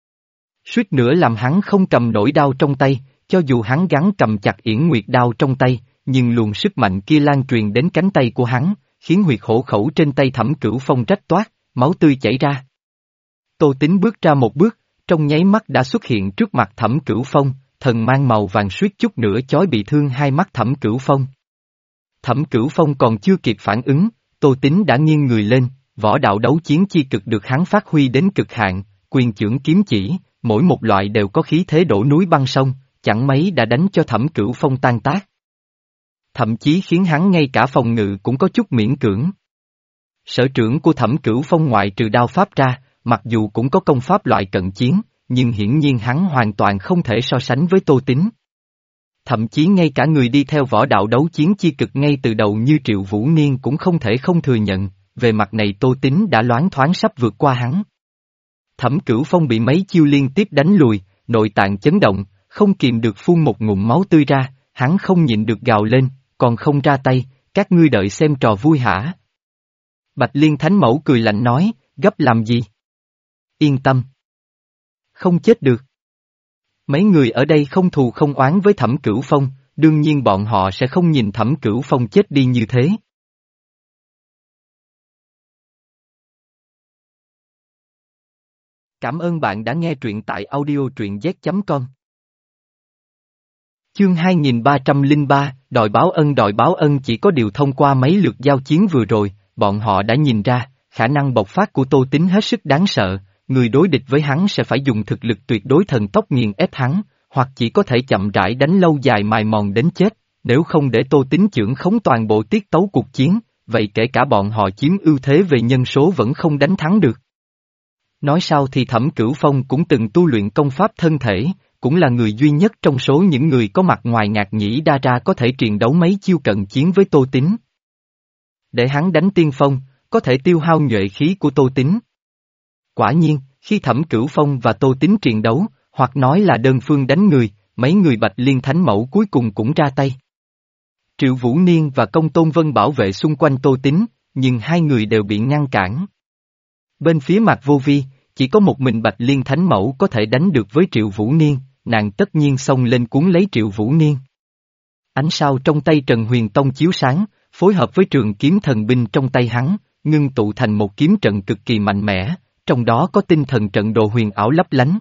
Suýt nữa làm hắn không cầm nổi đao trong tay, cho dù hắn gắng cầm chặt Yển Nguyệt đao trong tay, nhưng luồng sức mạnh kia lan truyền đến cánh tay của hắn, khiến huyệt hổ khẩu trên tay Thẩm Cửu Phong rách toát, máu tươi chảy ra. Tô Tín bước ra một bước, trong nháy mắt đã xuất hiện trước mặt Thẩm Cửu Phong, thần mang màu vàng suýt chút nữa chói bị thương hai mắt Thẩm Cửu Phong. Thẩm Cửu Phong còn chưa kịp phản ứng, Tô Tín đã nghiêng người lên, võ đạo đấu chiến chi cực được hắn phát huy đến cực hạn, quyền chưởng kiếm chỉ, mỗi một loại đều có khí thế đổ núi băng sông, chẳng mấy đã đánh cho Thẩm Cửu Phong tan tác. Thậm chí khiến hắn ngay cả phòng ngự cũng có chút miễn cưỡng. Sở trưởng của Thẩm Cửu Phong ngoại trừ đao pháp ra, mặc dù cũng có công pháp loại cận chiến, nhưng hiển nhiên hắn hoàn toàn không thể so sánh với Tô Tín. Thậm chí ngay cả người đi theo võ đạo đấu chiến chi cực ngay từ đầu như Triệu Vũ Niên cũng không thể không thừa nhận, về mặt này Tô Tín đã loáng thoáng sắp vượt qua hắn. Thẩm Cửu Phong bị mấy chiêu liên tiếp đánh lùi, nội tạng chấn động, không kìm được phun một ngụm máu tươi ra, hắn không nhịn được gào lên, còn không ra tay, các ngươi đợi xem trò vui hả? Bạch Liên Thánh Mẫu cười lạnh nói, gấp làm gì? Yên tâm. Không chết được. Mấy người ở đây không thù không oán với Thẩm Cửu Phong, đương nhiên bọn họ sẽ không nhìn Thẩm Cửu Phong chết đi như thế. Cảm ơn bạn đã nghe truyện tại audio truyện z chấm com. Chương hai nghìn ba trăm lẻ ba, đòi báo ân đòi báo ân chỉ có điều thông qua mấy lượt giao chiến vừa rồi, bọn họ đã nhìn ra, khả năng bộc phát của Tô Tín hết sức đáng sợ, người đối địch với hắn sẽ phải dùng thực lực tuyệt đối thần tốc nghiền ép hắn, hoặc chỉ có thể chậm rãi đánh lâu dài mài mòn đến chết, nếu không để Tô Tín chưởng khống toàn bộ tiết tấu cuộc chiến, vậy kể cả bọn họ chiếm ưu thế về nhân số vẫn không đánh thắng được. Nói sao thì Thẩm Cửu Phong cũng từng tu luyện công pháp thân thể, cũng là người duy nhất trong số những người có mặt ngoài Ngạc Nhĩ Đa ra có thể triền đấu mấy chiêu cận chiến với Tô Tín. Để hắn đánh tiên phong, có thể tiêu hao nhuệ khí của Tô Tín. Quả nhiên, khi Thẩm Cửu Phong và Tô Tín triền đấu, hoặc nói là đơn phương đánh người, mấy người Bạch Liên Thánh Mẫu cuối cùng cũng ra tay. Triệu Vũ Niên và Công Tôn Vân bảo vệ xung quanh Tô Tín, nhưng hai người đều bị ngăn cản. Bên phía Mạc Vô Vi, chỉ có một mình Bạch Liên Thánh Mẫu có thể đánh được với Triệu Vũ Niên, nàng tất nhiên xông lên cuốn lấy Triệu Vũ Niên. Ánh sao trong tay Trần Huyền Tông chiếu sáng, phối hợp với trường kiếm thần binh trong tay hắn, ngưng tụ thành một kiếm trận cực kỳ mạnh mẽ, trong đó có tinh thần trận đồ huyền ảo lấp lánh.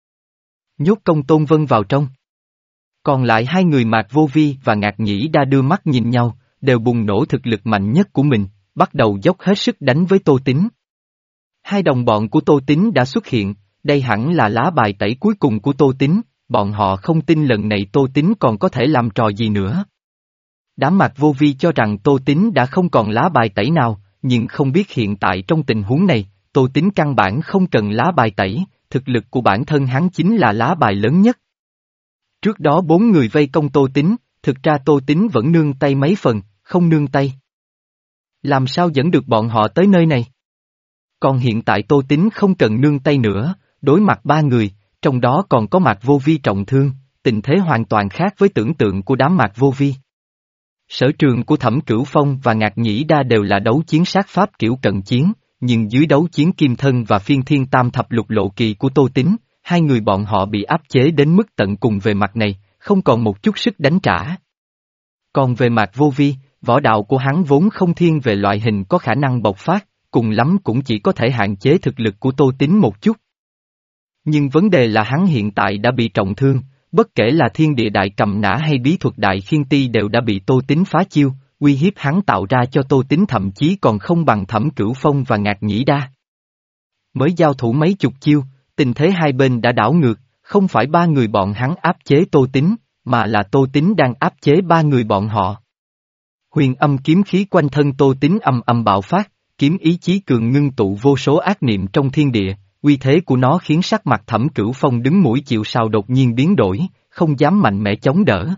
Nhốt Công Tôn Vân vào trong. Còn lại hai người Mạc Vô Vi và Ngạc Nhĩ Đa đưa mắt nhìn nhau, đều bùng nổ thực lực mạnh nhất của mình, bắt đầu dốc hết sức đánh với Tô Tín. Hai đồng bọn của Tô Tín đã xuất hiện, đây hẳn là lá bài tẩy cuối cùng của Tô Tín, bọn họ không tin lần này Tô Tín còn có thể làm trò gì nữa. Đám Mạc Vô Vi cho rằng Tô Tín đã không còn lá bài tẩy nào, nhưng không biết hiện tại trong tình huống này, Tô Tín căn bản không cần lá bài tẩy, thực lực của bản thân hắn chính là lá bài lớn nhất. Trước đó bốn người vây công Tô Tín, thực ra Tô Tín vẫn nương tay mấy phần, không nương tay. Làm sao dẫn được bọn họ tới nơi này? Còn hiện tại Tô Tín không cần nương tay nữa, đối mặt ba người, trong đó còn có Mạc Vô Vi trọng thương, tình thế hoàn toàn khác với tưởng tượng của đám Mạc Vô Vi. Sở trường của Thẩm Cửu Phong và Ngạc Nhĩ Đa đều là đấu chiến sát pháp kiểu cận chiến, nhưng dưới đấu chiến kim thân và phiên thiên tam thập lục lộ kỳ của Tô Tín, hai người bọn họ bị áp chế đến mức tận cùng về mặt này, không còn một chút sức đánh trả. Còn về Mạc Vô Vi, võ đạo của hắn vốn không thiên về loại hình có khả năng bộc phát, cùng lắm cũng chỉ có thể hạn chế thực lực của Tô Tín một chút. Nhưng vấn đề là hắn hiện tại đã bị trọng thương, bất kể là thiên địa đại cầm nã hay bí thuật đại khiên ti đều đã bị Tô Tín phá chiêu, uy hiếp hắn tạo ra cho Tô Tín thậm chí còn không bằng Thẩm Cửu Phong và Ngạc Nhĩ Đa. Mới giao thủ mấy chục chiêu, tình thế hai bên đã đảo ngược, không phải ba người bọn hắn áp chế Tô Tín, mà là Tô Tín đang áp chế ba người bọn họ. Huyền âm kiếm khí quanh thân Tô Tín âm âm bạo phát, kiếm ý chí cường ngưng tụ vô số ác niệm trong thiên địa, uy thế của nó khiến sắc mặt Thẩm Cửu Phong đứng mũi chịu sào đột nhiên biến đổi, không dám mạnh mẽ chống đỡ.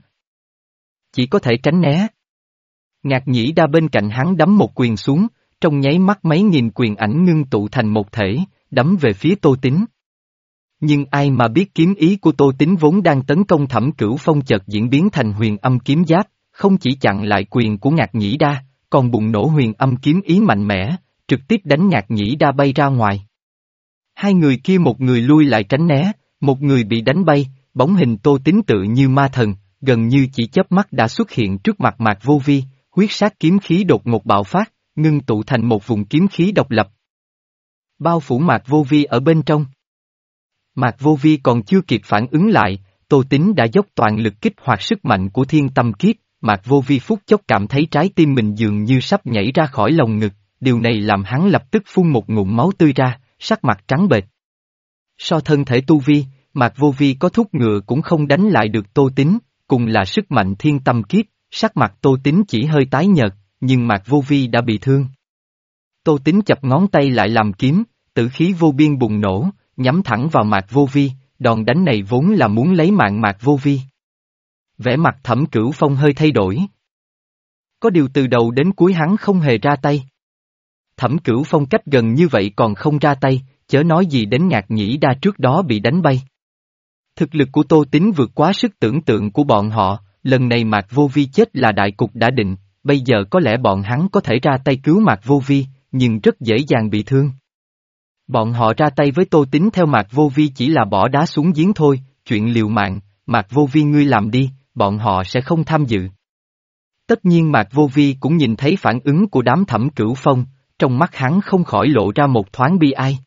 Chỉ có thể tránh né. Ngạc Nhĩ Đa bên cạnh hắn đấm một quyền xuống, trong nháy mắt mấy nghìn quyền ảnh ngưng tụ thành một thể, đấm về phía Tô Tín. Nhưng ai mà biết kiếm ý của Tô Tín vốn đang tấn công Thẩm Cửu Phong chợt diễn biến thành huyền âm kiếm giáp, không chỉ chặn lại quyền của Ngạc Nhĩ Đa, còn bùng nổ huyền âm kiếm ý mạnh mẽ, trực tiếp đánh Ngạc Nhĩ Đa bay ra ngoài. Hai người kia một người lui lại tránh né, một người bị đánh bay, bóng hình Tô Tín tự như ma thần, gần như chỉ chớp mắt đã xuất hiện trước mặt Mạc Vô Vi, huyết sát kiếm khí đột ngột bạo phát, ngưng tụ thành một vùng kiếm khí độc lập. bao phủ Mạc Vô Vi ở bên trong. Mạc Vô Vi còn chưa kịp phản ứng lại, Tô Tín đã dốc toàn lực kích hoạt sức mạnh của thiên tâm kiếp, Mạc Vô Vi phút chốc cảm thấy trái tim mình dường như sắp nhảy ra khỏi lồng ngực, điều này làm hắn lập tức phun một ngụm máu tươi ra, sắc mặt trắng bệch. So thân thể tu vi, Mạc Vô Vi có thúc ngựa cũng không đánh lại được Tô Tín, cùng là sức mạnh thiên tâm kiếp, sắc mặt Tô Tín chỉ hơi tái nhợt, nhưng Mạc Vô Vi đã bị thương. Tô Tín chập ngón tay lại làm kiếm, tử khí vô biên bùng nổ, nhắm thẳng vào Mạc Vô Vi, đòn đánh này vốn là muốn lấy mạng Mạc Vô Vi. Vẻ mặt Thẩm Cửu Phong hơi thay đổi. Có điều từ đầu đến cuối hắn không hề ra tay. Thẩm Cửu Phong cách gần như vậy còn không ra tay, chớ nói gì đến Ngạc Nhĩ Đa trước đó bị đánh bay. Thực lực của Tô Tín vượt quá sức tưởng tượng của bọn họ, lần này Mạc Vô Vi chết là đại cục đã định, bây giờ có lẽ bọn hắn có thể ra tay cứu Mạc Vô Vi, nhưng rất dễ dàng bị thương. Bọn họ ra tay với Tô Tín theo Mạc Vô Vi chỉ là bỏ đá xuống giếng thôi, chuyện liều mạng, Mạc Vô Vi ngươi làm đi, bọn họ sẽ không tham dự. Tất nhiên Mạc Vô Vi cũng nhìn thấy phản ứng của đám Thẩm Cửu Phong, trong mắt hắn không khỏi lộ ra một thoáng bi ai.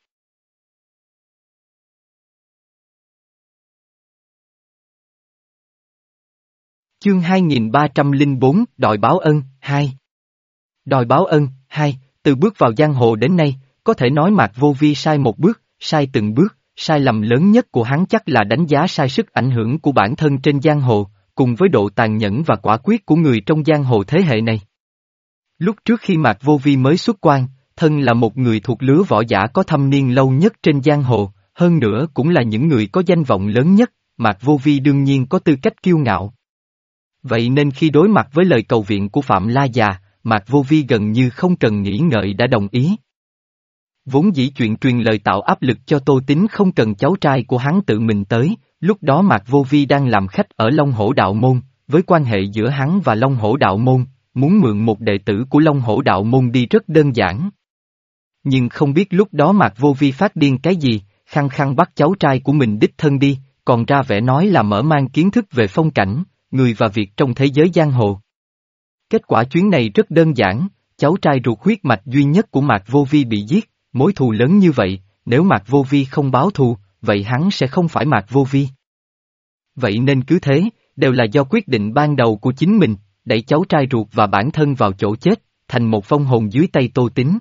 Chương hai nghìn ba trăm lẻ bốn, Đòi báo ân, hai. Đòi báo ân, hai, từ bước vào giang hồ đến nay, có thể nói Mạc Vô Vi sai một bước, sai từng bước, sai lầm lớn nhất của hắn chắc là đánh giá sai sức ảnh hưởng của bản thân trên giang hồ, cùng với độ tàn nhẫn và quả quyết của người trong giang hồ thế hệ này. Lúc trước khi Mạc Vô Vi mới xuất quan, thân là một người thuộc lứa võ giả có thâm niên lâu nhất trên giang hồ, hơn nữa cũng là những người có danh vọng lớn nhất, Mạc Vô Vi đương nhiên có tư cách kiêu ngạo. Vậy nên khi đối mặt với lời cầu viện của Phạm La Già, Mạc Vô Vi gần như không cần nghĩ ngợi đã đồng ý. Vốn dĩ chuyện truyền lời tạo áp lực cho Tô Tín không cần cháu trai của hắn tự mình tới, lúc đó Mạc Vô Vi đang làm khách ở Long Hổ Đạo Môn, với quan hệ giữa hắn và Long Hổ Đạo Môn, muốn mượn một đệ tử của Long Hổ Đạo Môn đi rất đơn giản. Nhưng không biết lúc đó Mạc Vô Vi phát điên cái gì, khăng khăng bắt cháu trai của mình đích thân đi, còn ra vẻ nói là mở mang kiến thức về phong cảnh, người và việc trong thế giới giang hồ. Kết quả chuyến này rất đơn giản, cháu trai ruột huyết mạch duy nhất của Mạc Vô Vi bị giết, mối thù lớn như vậy, nếu Mạc Vô Vi không báo thù, vậy hắn sẽ không phải Mạc Vô Vi. Vậy nên cứ thế, đều là do quyết định ban đầu của chính mình, đẩy cháu trai ruột và bản thân vào chỗ chết, thành một vong hồn dưới tay Tô Tín.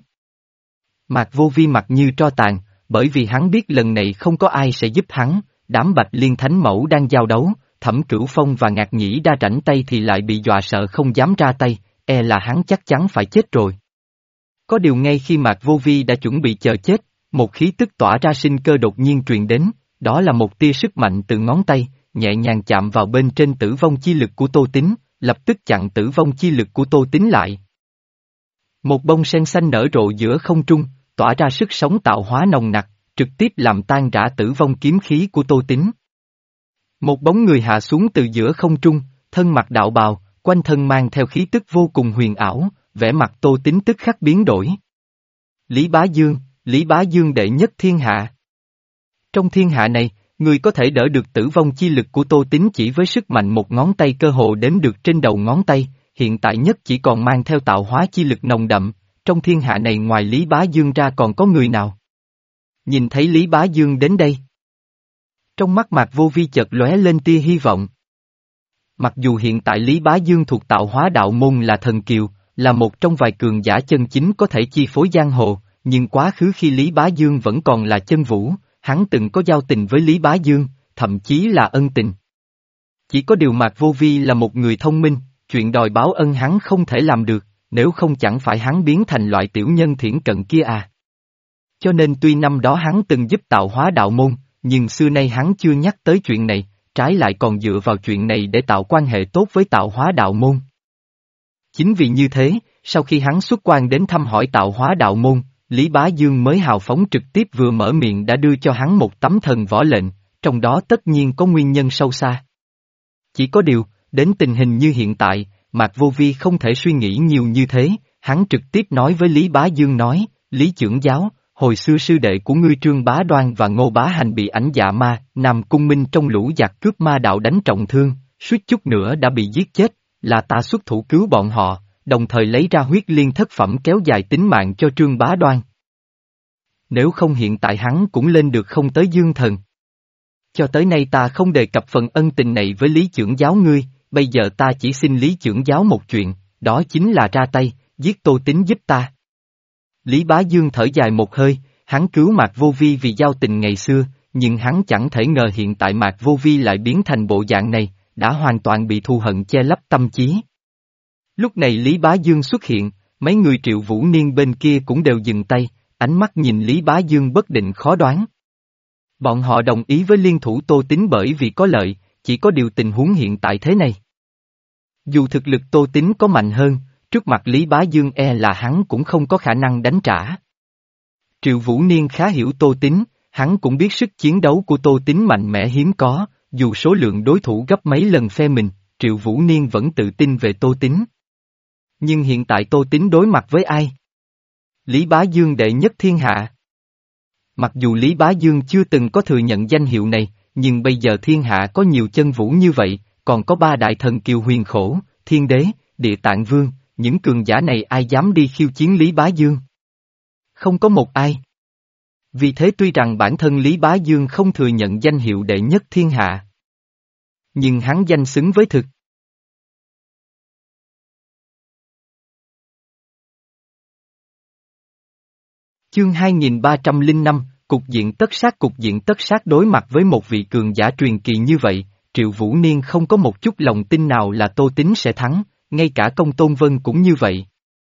Mạc Vô Vi mặt như tro tàn, bởi vì hắn biết lần này không có ai sẽ giúp hắn, đám Bạch Liên Thánh Mẫu đang giao đấu, Thẩm Cửu Phong và Ngạc Nhĩ Đa rảnh tay thì lại bị dọa sợ không dám ra tay, e là hắn chắc chắn phải chết rồi. Có điều ngay khi Mạc Vô Vi đã chuẩn bị chờ chết, một khí tức tỏa ra sinh cơ đột nhiên truyền đến, đó là một tia sức mạnh từ ngón tay, nhẹ nhàng chạm vào bên trên tử vong chi lực của Tô Tín, lập tức chặn tử vong chi lực của Tô Tín lại. Một bông sen xanh nở rộ giữa không trung, tỏa ra sức sống tạo hóa nồng nặc, trực tiếp làm tan rã tử vong kiếm khí của Tô Tín. Một bóng người hạ xuống từ giữa không trung, thân mặc đạo bào, quanh thân mang theo khí tức vô cùng huyền ảo, vẻ mặt Tô Tín tức khắc biến đổi. Lý Bá Dương, Lý Bá Dương đệ nhất thiên hạ. Trong thiên hạ này, người có thể đỡ được tử vong chi lực của Tô Tín chỉ với sức mạnh một ngón tay cơ hồ đếm được trên đầu ngón tay, hiện tại nhất chỉ còn mang theo tạo hóa chi lực nồng đậm, trong thiên hạ này ngoài Lý Bá Dương ra còn có người nào? Nhìn thấy Lý Bá Dương đến đây. Trong mắt Mạc Vô Vi chợt lóe lên tia hy vọng. Mặc dù hiện tại Lý Bá Dương thuộc tạo hóa đạo môn là thần kiều, là một trong vài cường giả chân chính có thể chi phối giang hồ, nhưng quá khứ khi Lý Bá Dương vẫn còn là chân vũ, hắn từng có giao tình với Lý Bá Dương, thậm chí là ân tình. Chỉ có điều Mạc Vô Vi là một người thông minh, chuyện đòi báo ân hắn không thể làm được, nếu không chẳng phải hắn biến thành loại tiểu nhân thiển cận kia à. Cho nên tuy năm đó hắn từng giúp tạo hóa đạo môn, nhưng xưa nay hắn chưa nhắc tới chuyện này, trái lại còn dựa vào chuyện này để tạo quan hệ tốt với tạo hóa đạo môn. Chính vì như thế, sau khi hắn xuất quan đến thăm hỏi tạo hóa đạo môn, Lý Bá Dương mới hào phóng trực tiếp vừa mở miệng đã đưa cho hắn một tấm thần võ lệnh, trong đó tất nhiên có nguyên nhân sâu xa. Chỉ có điều, đến tình hình như hiện tại, Mạc Vô Vi không thể suy nghĩ nhiều như thế, hắn trực tiếp nói với Lý Bá Dương nói, Lý trưởng giáo, hồi xưa sư đệ của ngươi Trương Bá Đoan và Ngô Bá Hành bị ảnh dạ ma, Nam Cung Minh trong lũ giặc cướp ma đạo đánh trọng thương, suýt chút nữa đã bị giết chết, là ta xuất thủ cứu bọn họ, đồng thời lấy ra huyết liên thất phẩm kéo dài tính mạng cho Trương Bá Đoan. Nếu không hiện tại hắn cũng lên được không tới dương thần. Cho tới nay ta không đề cập phần ân tình này với Lý trưởng giáo ngươi, bây giờ ta chỉ xin Lý trưởng giáo một chuyện, đó chính là ra tay, giết Tô Tín giúp ta. Lý Bá Dương thở dài một hơi, hắn cứu Mạc Vô Vi vì giao tình ngày xưa, nhưng hắn chẳng thể ngờ hiện tại Mạc Vô Vi lại biến thành bộ dạng này, đã hoàn toàn bị thù hận che lấp tâm trí. Lúc này Lý Bá Dương xuất hiện, mấy người Triệu Vũ Niên bên kia cũng đều dừng tay, ánh mắt nhìn Lý Bá Dương bất định khó đoán. Bọn họ đồng ý với liên thủ Tô Tín bởi vì có lợi, chỉ có điều tình huống hiện tại thế này. Dù thực lực Tô Tín có mạnh hơn, trước mặt Lý Bá Dương e là hắn cũng không có khả năng đánh trả. Triệu Vũ Niên khá hiểu Tô Tín, hắn cũng biết sức chiến đấu của Tô Tín mạnh mẽ hiếm có, dù số lượng đối thủ gấp mấy lần phe mình, Triệu Vũ Niên vẫn tự tin về Tô Tín. Nhưng hiện tại Tô Tín đối mặt với ai? Lý Bá Dương đệ nhất thiên hạ. Mặc dù Lý Bá Dương chưa từng có thừa nhận danh hiệu này, nhưng bây giờ thiên hạ có nhiều chân vũ như vậy, còn có ba đại thần kiều huyền khổ, thiên đế, địa tạng vương, những cường giả này ai dám đi khiêu chiến Lý Bá Dương? Không có một ai. Vì thế tuy rằng bản thân Lý Bá Dương không thừa nhận danh hiệu đệ nhất thiên hạ, nhưng hắn danh xứng với thực. Chương hai nghìn ba trăm lẻ năm, cục diện tất sát cục diện tất sát đối mặt với một vị cường giả truyền kỳ như vậy, Triệu Vũ Niên không có một chút lòng tin nào là Tô Tín sẽ thắng, ngay cả Công Tôn Vân cũng như vậy.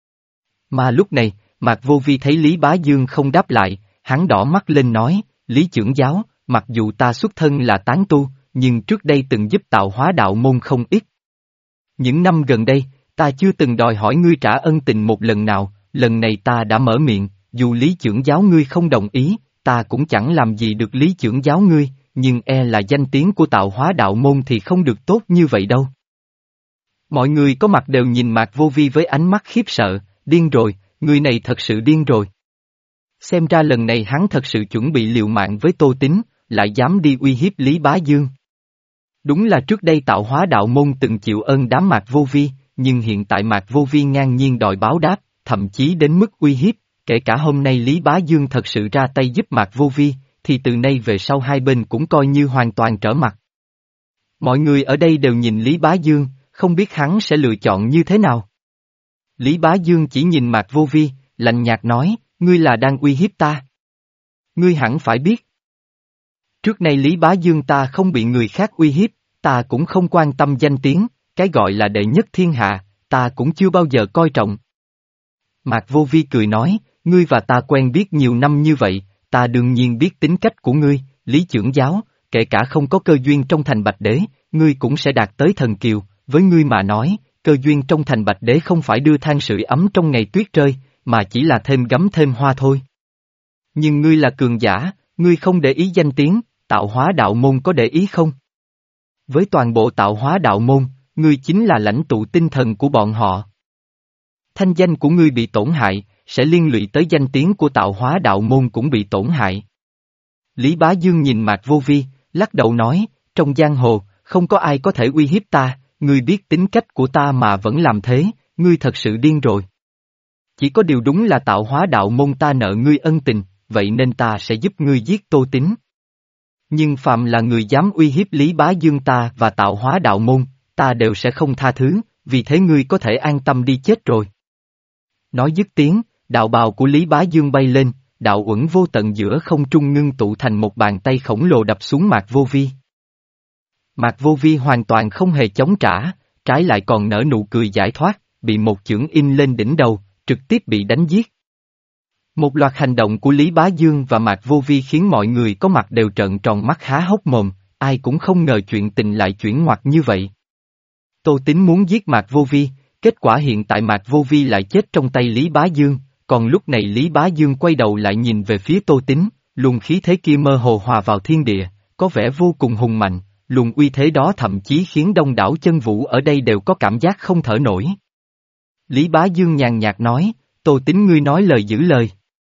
Mà lúc này, Mạc Vô Vi thấy Lý Bá Dương không đáp lại, hắn đỏ mắt lên nói, Lý trưởng giáo, mặc dù ta xuất thân là tán tu, nhưng trước đây từng giúp tạo hóa đạo môn không ít. Những năm gần đây, ta chưa từng đòi hỏi ngươi trả ân tình một lần nào, lần này ta đã mở miệng, dù Lý trưởng giáo ngươi không đồng ý, ta cũng chẳng làm gì được Lý trưởng giáo ngươi, nhưng e là danh tiếng của tạo hóa đạo môn thì không được tốt như vậy đâu. Mọi người có mặt đều nhìn Mạc Vô Vi với ánh mắt khiếp sợ, điên rồi, người này thật sự điên rồi. Xem ra lần này hắn thật sự chuẩn bị liều mạng với Tô Tín, lại dám đi uy hiếp Lý Bá Dương. Đúng là trước đây tạo hóa đạo môn từng chịu ơn đám Mạc Vô Vi, nhưng hiện tại Mạc Vô Vi ngang nhiên đòi báo đáp, thậm chí đến mức uy hiếp, kể cả hôm nay Lý Bá Dương thật sự ra tay giúp Mạc Vô Vi, thì từ nay về sau hai bên cũng coi như hoàn toàn trở mặt. Mọi người ở đây đều nhìn Lý Bá Dương, không biết hắn sẽ lựa chọn như thế nào. Lý Bá Dương chỉ nhìn Mạc Vô Vi, lạnh nhạt nói, ngươi là đang uy hiếp ta. Ngươi hẳn phải biết. Trước nay Lý Bá Dương ta không bị người khác uy hiếp, ta cũng không quan tâm danh tiếng, cái gọi là đệ nhất thiên hạ, ta cũng chưa bao giờ coi trọng. Mạc Vô Vi cười nói, ngươi và ta quen biết nhiều năm như vậy, ta đương nhiên biết tính cách của ngươi, Lý trưởng giáo, kể cả không có cơ duyên trong thành Bạch Đế, ngươi cũng sẽ đạt tới thần kiều, với ngươi mà nói, cơ duyên trong thành Bạch Đế không phải đưa than sưởi ấm trong ngày tuyết rơi, mà chỉ là thêm gấm thêm hoa thôi. Nhưng ngươi là cường giả, ngươi không để ý danh tiếng, tạo hóa đạo môn có để ý không? Với toàn bộ tạo hóa đạo môn, ngươi chính là lãnh tụ tinh thần của bọn họ. Thanh danh của ngươi bị tổn hại, sẽ liên lụy tới danh tiếng của tạo hóa đạo môn cũng bị tổn hại. Lý Bá Dương nhìn Mạc Vô Vi, lắc đầu nói, trong giang hồ, không có ai có thể uy hiếp ta, ngươi biết tính cách của ta mà vẫn làm thế, ngươi thật sự điên rồi. Chỉ có điều đúng là tạo hóa đạo môn ta nợ ngươi ân tình, vậy nên ta sẽ giúp ngươi giết Tô Tín. Nhưng phạm là người dám uy hiếp Lý Bá Dương ta và tạo hóa đạo môn, ta đều sẽ không tha thứ, vì thế ngươi có thể an tâm đi chết rồi. Nói dứt tiếng, đạo bào của Lý Bá Dương bay lên, đạo uẩn vô tận giữa không trung ngưng tụ thành một bàn tay khổng lồ đập xuống Mạc Vô Vi. Mạc Vô Vi hoàn toàn không hề chống trả, trái lại còn nở nụ cười giải thoát, bị một chưởng in lên đỉnh đầu, trực tiếp bị đánh giết. Một loạt hành động của Lý Bá Dương và Mạc Vô Vi khiến mọi người có mặt đều trợn tròn mắt há hốc mồm, ai cũng không ngờ chuyện tình lại chuyển ngoặt như vậy. Tô Tín muốn giết Mạc Vô Vi, kết quả hiện tại Mạc Vô Vi lại chết trong tay Lý Bá Dương, còn lúc này Lý Bá Dương quay đầu lại nhìn về phía Tô Tín, luồng khí thế kia mơ hồ hòa vào thiên địa, có vẻ vô cùng hùng mạnh, luồng uy thế đó thậm chí khiến đông đảo chân vũ ở đây đều có cảm giác không thở nổi. Lý Bá Dương nhàn nhạt nói, Tô Tín ngươi nói lời giữ lời.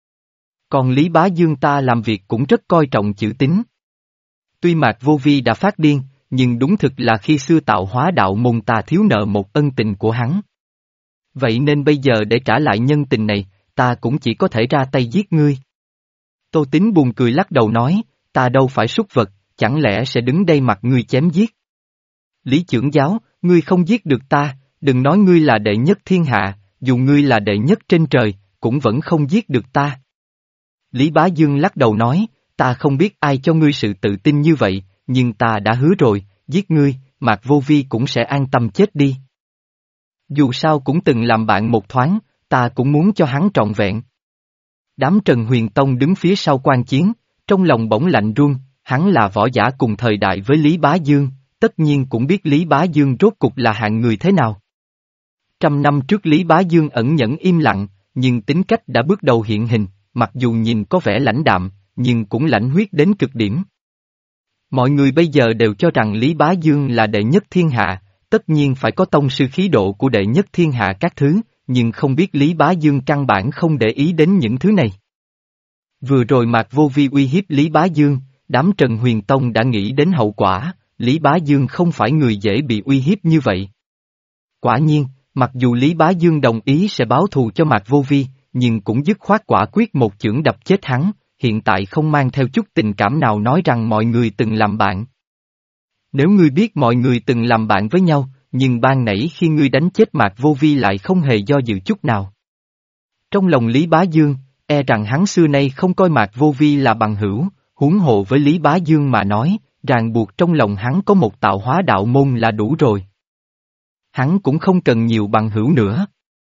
Còn Lý Bá Dương ta làm việc cũng rất coi trọng chữ tín. Tuy Mạc Vô Vi đã phát điên, nhưng đúng thực là khi xưa tạo hóa đạo môn ta thiếu nợ một ân tình của hắn. Vậy nên bây giờ để trả lại nhân tình này, ta cũng chỉ có thể ra tay giết ngươi. Tô Tín buồn cười lắc đầu nói, ta đâu phải súc vật, chẳng lẽ sẽ đứng đây mặc ngươi chém giết. Lý trưởng giáo, ngươi không giết được ta, đừng nói ngươi là đệ nhất thiên hạ, dù ngươi là đệ nhất trên trời, cũng vẫn không giết được ta. Lý Bá Dương lắc đầu nói, ta không biết ai cho ngươi sự tự tin như vậy, nhưng ta đã hứa rồi, giết ngươi, Mạc Vô Vi cũng sẽ an tâm chết đi. Dù sao cũng từng làm bạn một thoáng, ta cũng muốn cho hắn trọn vẹn. Đám Trần Huyền Tông đứng phía sau quan chiến, trong lòng bỗng lạnh run, hắn là võ giả cùng thời đại với Lý Bá Dương, tất nhiên cũng biết Lý Bá Dương rốt cục là hạng người thế nào. Trăm năm trước Lý Bá Dương ẩn nhẫn im lặng, nhưng tính cách đã bước đầu hiện hình, mặc dù nhìn có vẻ lãnh đạm, nhưng cũng lãnh huyết đến cực điểm. Mọi người bây giờ đều cho rằng Lý Bá Dương là đệ nhất thiên hạ, tất nhiên phải có tông sư khí độ của đệ nhất thiên hạ các thứ, nhưng không biết Lý Bá Dương căn bản không để ý đến những thứ này. Vừa rồi Mạc Vô Vi uy hiếp Lý Bá Dương, đám Trần Huyền Tông đã nghĩ đến hậu quả, Lý Bá Dương không phải người dễ bị uy hiếp như vậy. Quả nhiên, mặc dù Lý Bá Dương đồng ý sẽ báo thù cho Mạc Vô Vi, nhưng cũng dứt khoát quả quyết một chưởng đập chết hắn, hiện tại không mang theo chút tình cảm nào nói rằng mọi người từng làm bạn. Nếu ngươi biết mọi người từng làm bạn với nhau, nhưng ban nãy khi ngươi đánh chết Mạc Vô Vi lại không hề do dự chút nào. Trong lòng Lý Bá Dương, e rằng hắn xưa nay không coi Mạc Vô Vi là bằng hữu, huống hộ với Lý Bá Dương mà nói, ràng buộc trong lòng hắn có một tạo hóa đạo môn là đủ rồi. Hắn cũng không cần nhiều bằng hữu nữa.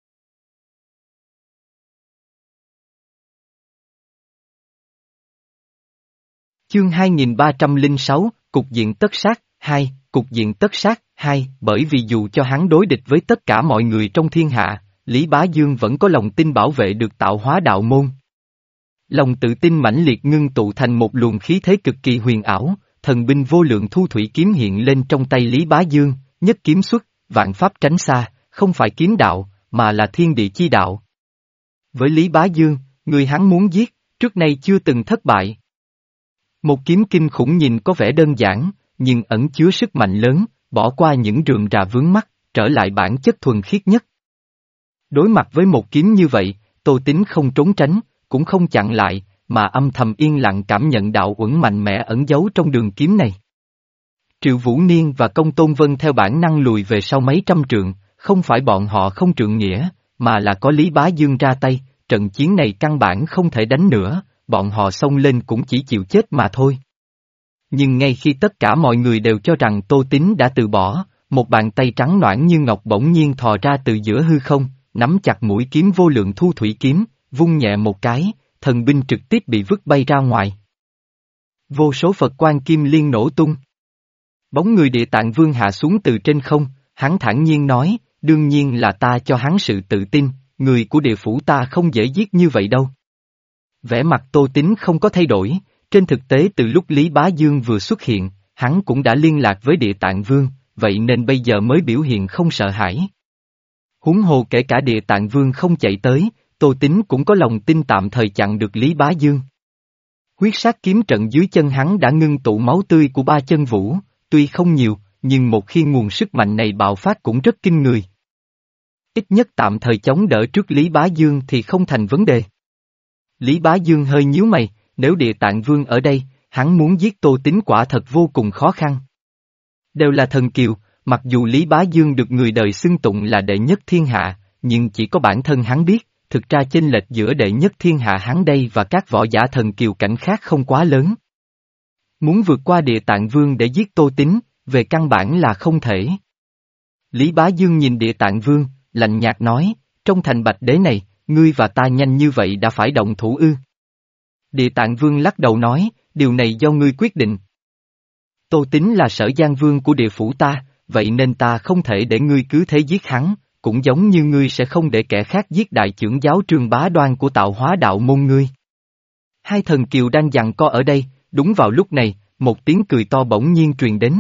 Chương hai nghìn ba trăm lẻ sáu, Cục diện tất sát, hai, Cục diện tất sát, hai, bởi vì dù cho hắn đối địch với tất cả mọi người trong thiên hạ, Lý Bá Dương vẫn có lòng tin bảo vệ được tạo hóa đạo môn. Lòng tự tin mãnh liệt ngưng tụ thành một luồng khí thế cực kỳ huyền ảo, thần binh vô lượng thu thủy kiếm hiện lên trong tay Lý Bá Dương, nhất kiếm xuất, vạn pháp tránh xa, không phải kiếm đạo, mà là thiên địa chi đạo. Với Lý Bá Dương, người hắn muốn giết, trước nay chưa từng thất bại. Một kiếm kinh khủng nhìn có vẻ đơn giản, nhưng ẩn chứa sức mạnh lớn, bỏ qua những rườm rà vướng mắc, trở lại bản chất thuần khiết nhất. Đối mặt với một kiếm như vậy, Tô Tín không trốn tránh, cũng không chặn lại, mà âm thầm yên lặng cảm nhận đạo uẩn mạnh mẽ ẩn giấu trong đường kiếm này. Triệu Vũ Niên và Công Tôn Vân theo bản năng lùi về sau mấy trăm trượng, không phải bọn họ không trượng nghĩa, mà là có Lý Bá Dương ra tay, trận chiến này căn bản không thể đánh nữa, bọn họ xông lên cũng chỉ chịu chết mà thôi. Nhưng ngay khi tất cả mọi người đều cho rằng Tô Tín đã từ bỏ, một bàn tay trắng nõn như ngọc bỗng nhiên thò ra từ giữa hư không, nắm chặt mũi kiếm vô lượng thu thủy kiếm, vung nhẹ một cái, thần binh trực tiếp bị vứt bay ra ngoài. Vô số Phật quan kim liên nổ tung. Bóng người Địa Tạng Vương hạ xuống từ trên không, hắn thản nhiên nói, đương nhiên là ta cho hắn sự tự tin, người của địa phủ ta không dễ giết như vậy đâu. Vẻ mặt Tô Tín không có thay đổi, trên thực tế từ lúc Lý Bá Dương vừa xuất hiện, hắn cũng đã liên lạc với Địa Tạng Vương, vậy nên bây giờ mới biểu hiện không sợ hãi. Huống hồ kể cả Địa Tạng Vương không chạy tới, Tô Tín cũng có lòng tin tạm thời chặn được Lý Bá Dương. Huyết sát kiếm trận dưới chân hắn đã ngưng tụ máu tươi của ba chân vũ, tuy không nhiều, nhưng một khi nguồn sức mạnh này bạo phát cũng rất kinh người. Ít nhất tạm thời chống đỡ trước Lý Bá Dương thì không thành vấn đề. Lý Bá Dương hơi nhíu mày, nếu Địa Tạng Vương ở đây, hắn muốn giết Tô Tín quả thật vô cùng khó khăn. Đều là thần kiều, mặc dù Lý Bá Dương được người đời xưng tụng là đệ nhất thiên hạ, nhưng chỉ có bản thân hắn biết, thực ra chênh lệch giữa đệ nhất thiên hạ hắn đây và các võ giả thần kiều cảnh khác không quá lớn. Muốn vượt qua Địa Tạng Vương để giết Tô Tín, về căn bản là không thể. Lý Bá Dương nhìn Địa Tạng Vương, lạnh nhạt nói, trong thành Bạch Đế này, ngươi và ta nhanh như vậy đã phải động thủ ư. Địa Tạng Vương lắc đầu nói, điều này do ngươi quyết định. Tô Tín là Sở Giang Vương của địa phủ ta, vậy nên ta không thể để ngươi cứ thế giết hắn, cũng giống như ngươi sẽ không để kẻ khác giết đại chưởng giáo Trương Bá Đoan của tạo hóa đạo môn ngươi. Hai thần kiều đang giằng co ở đây, đúng vào lúc này, một tiếng cười to bỗng nhiên truyền đến.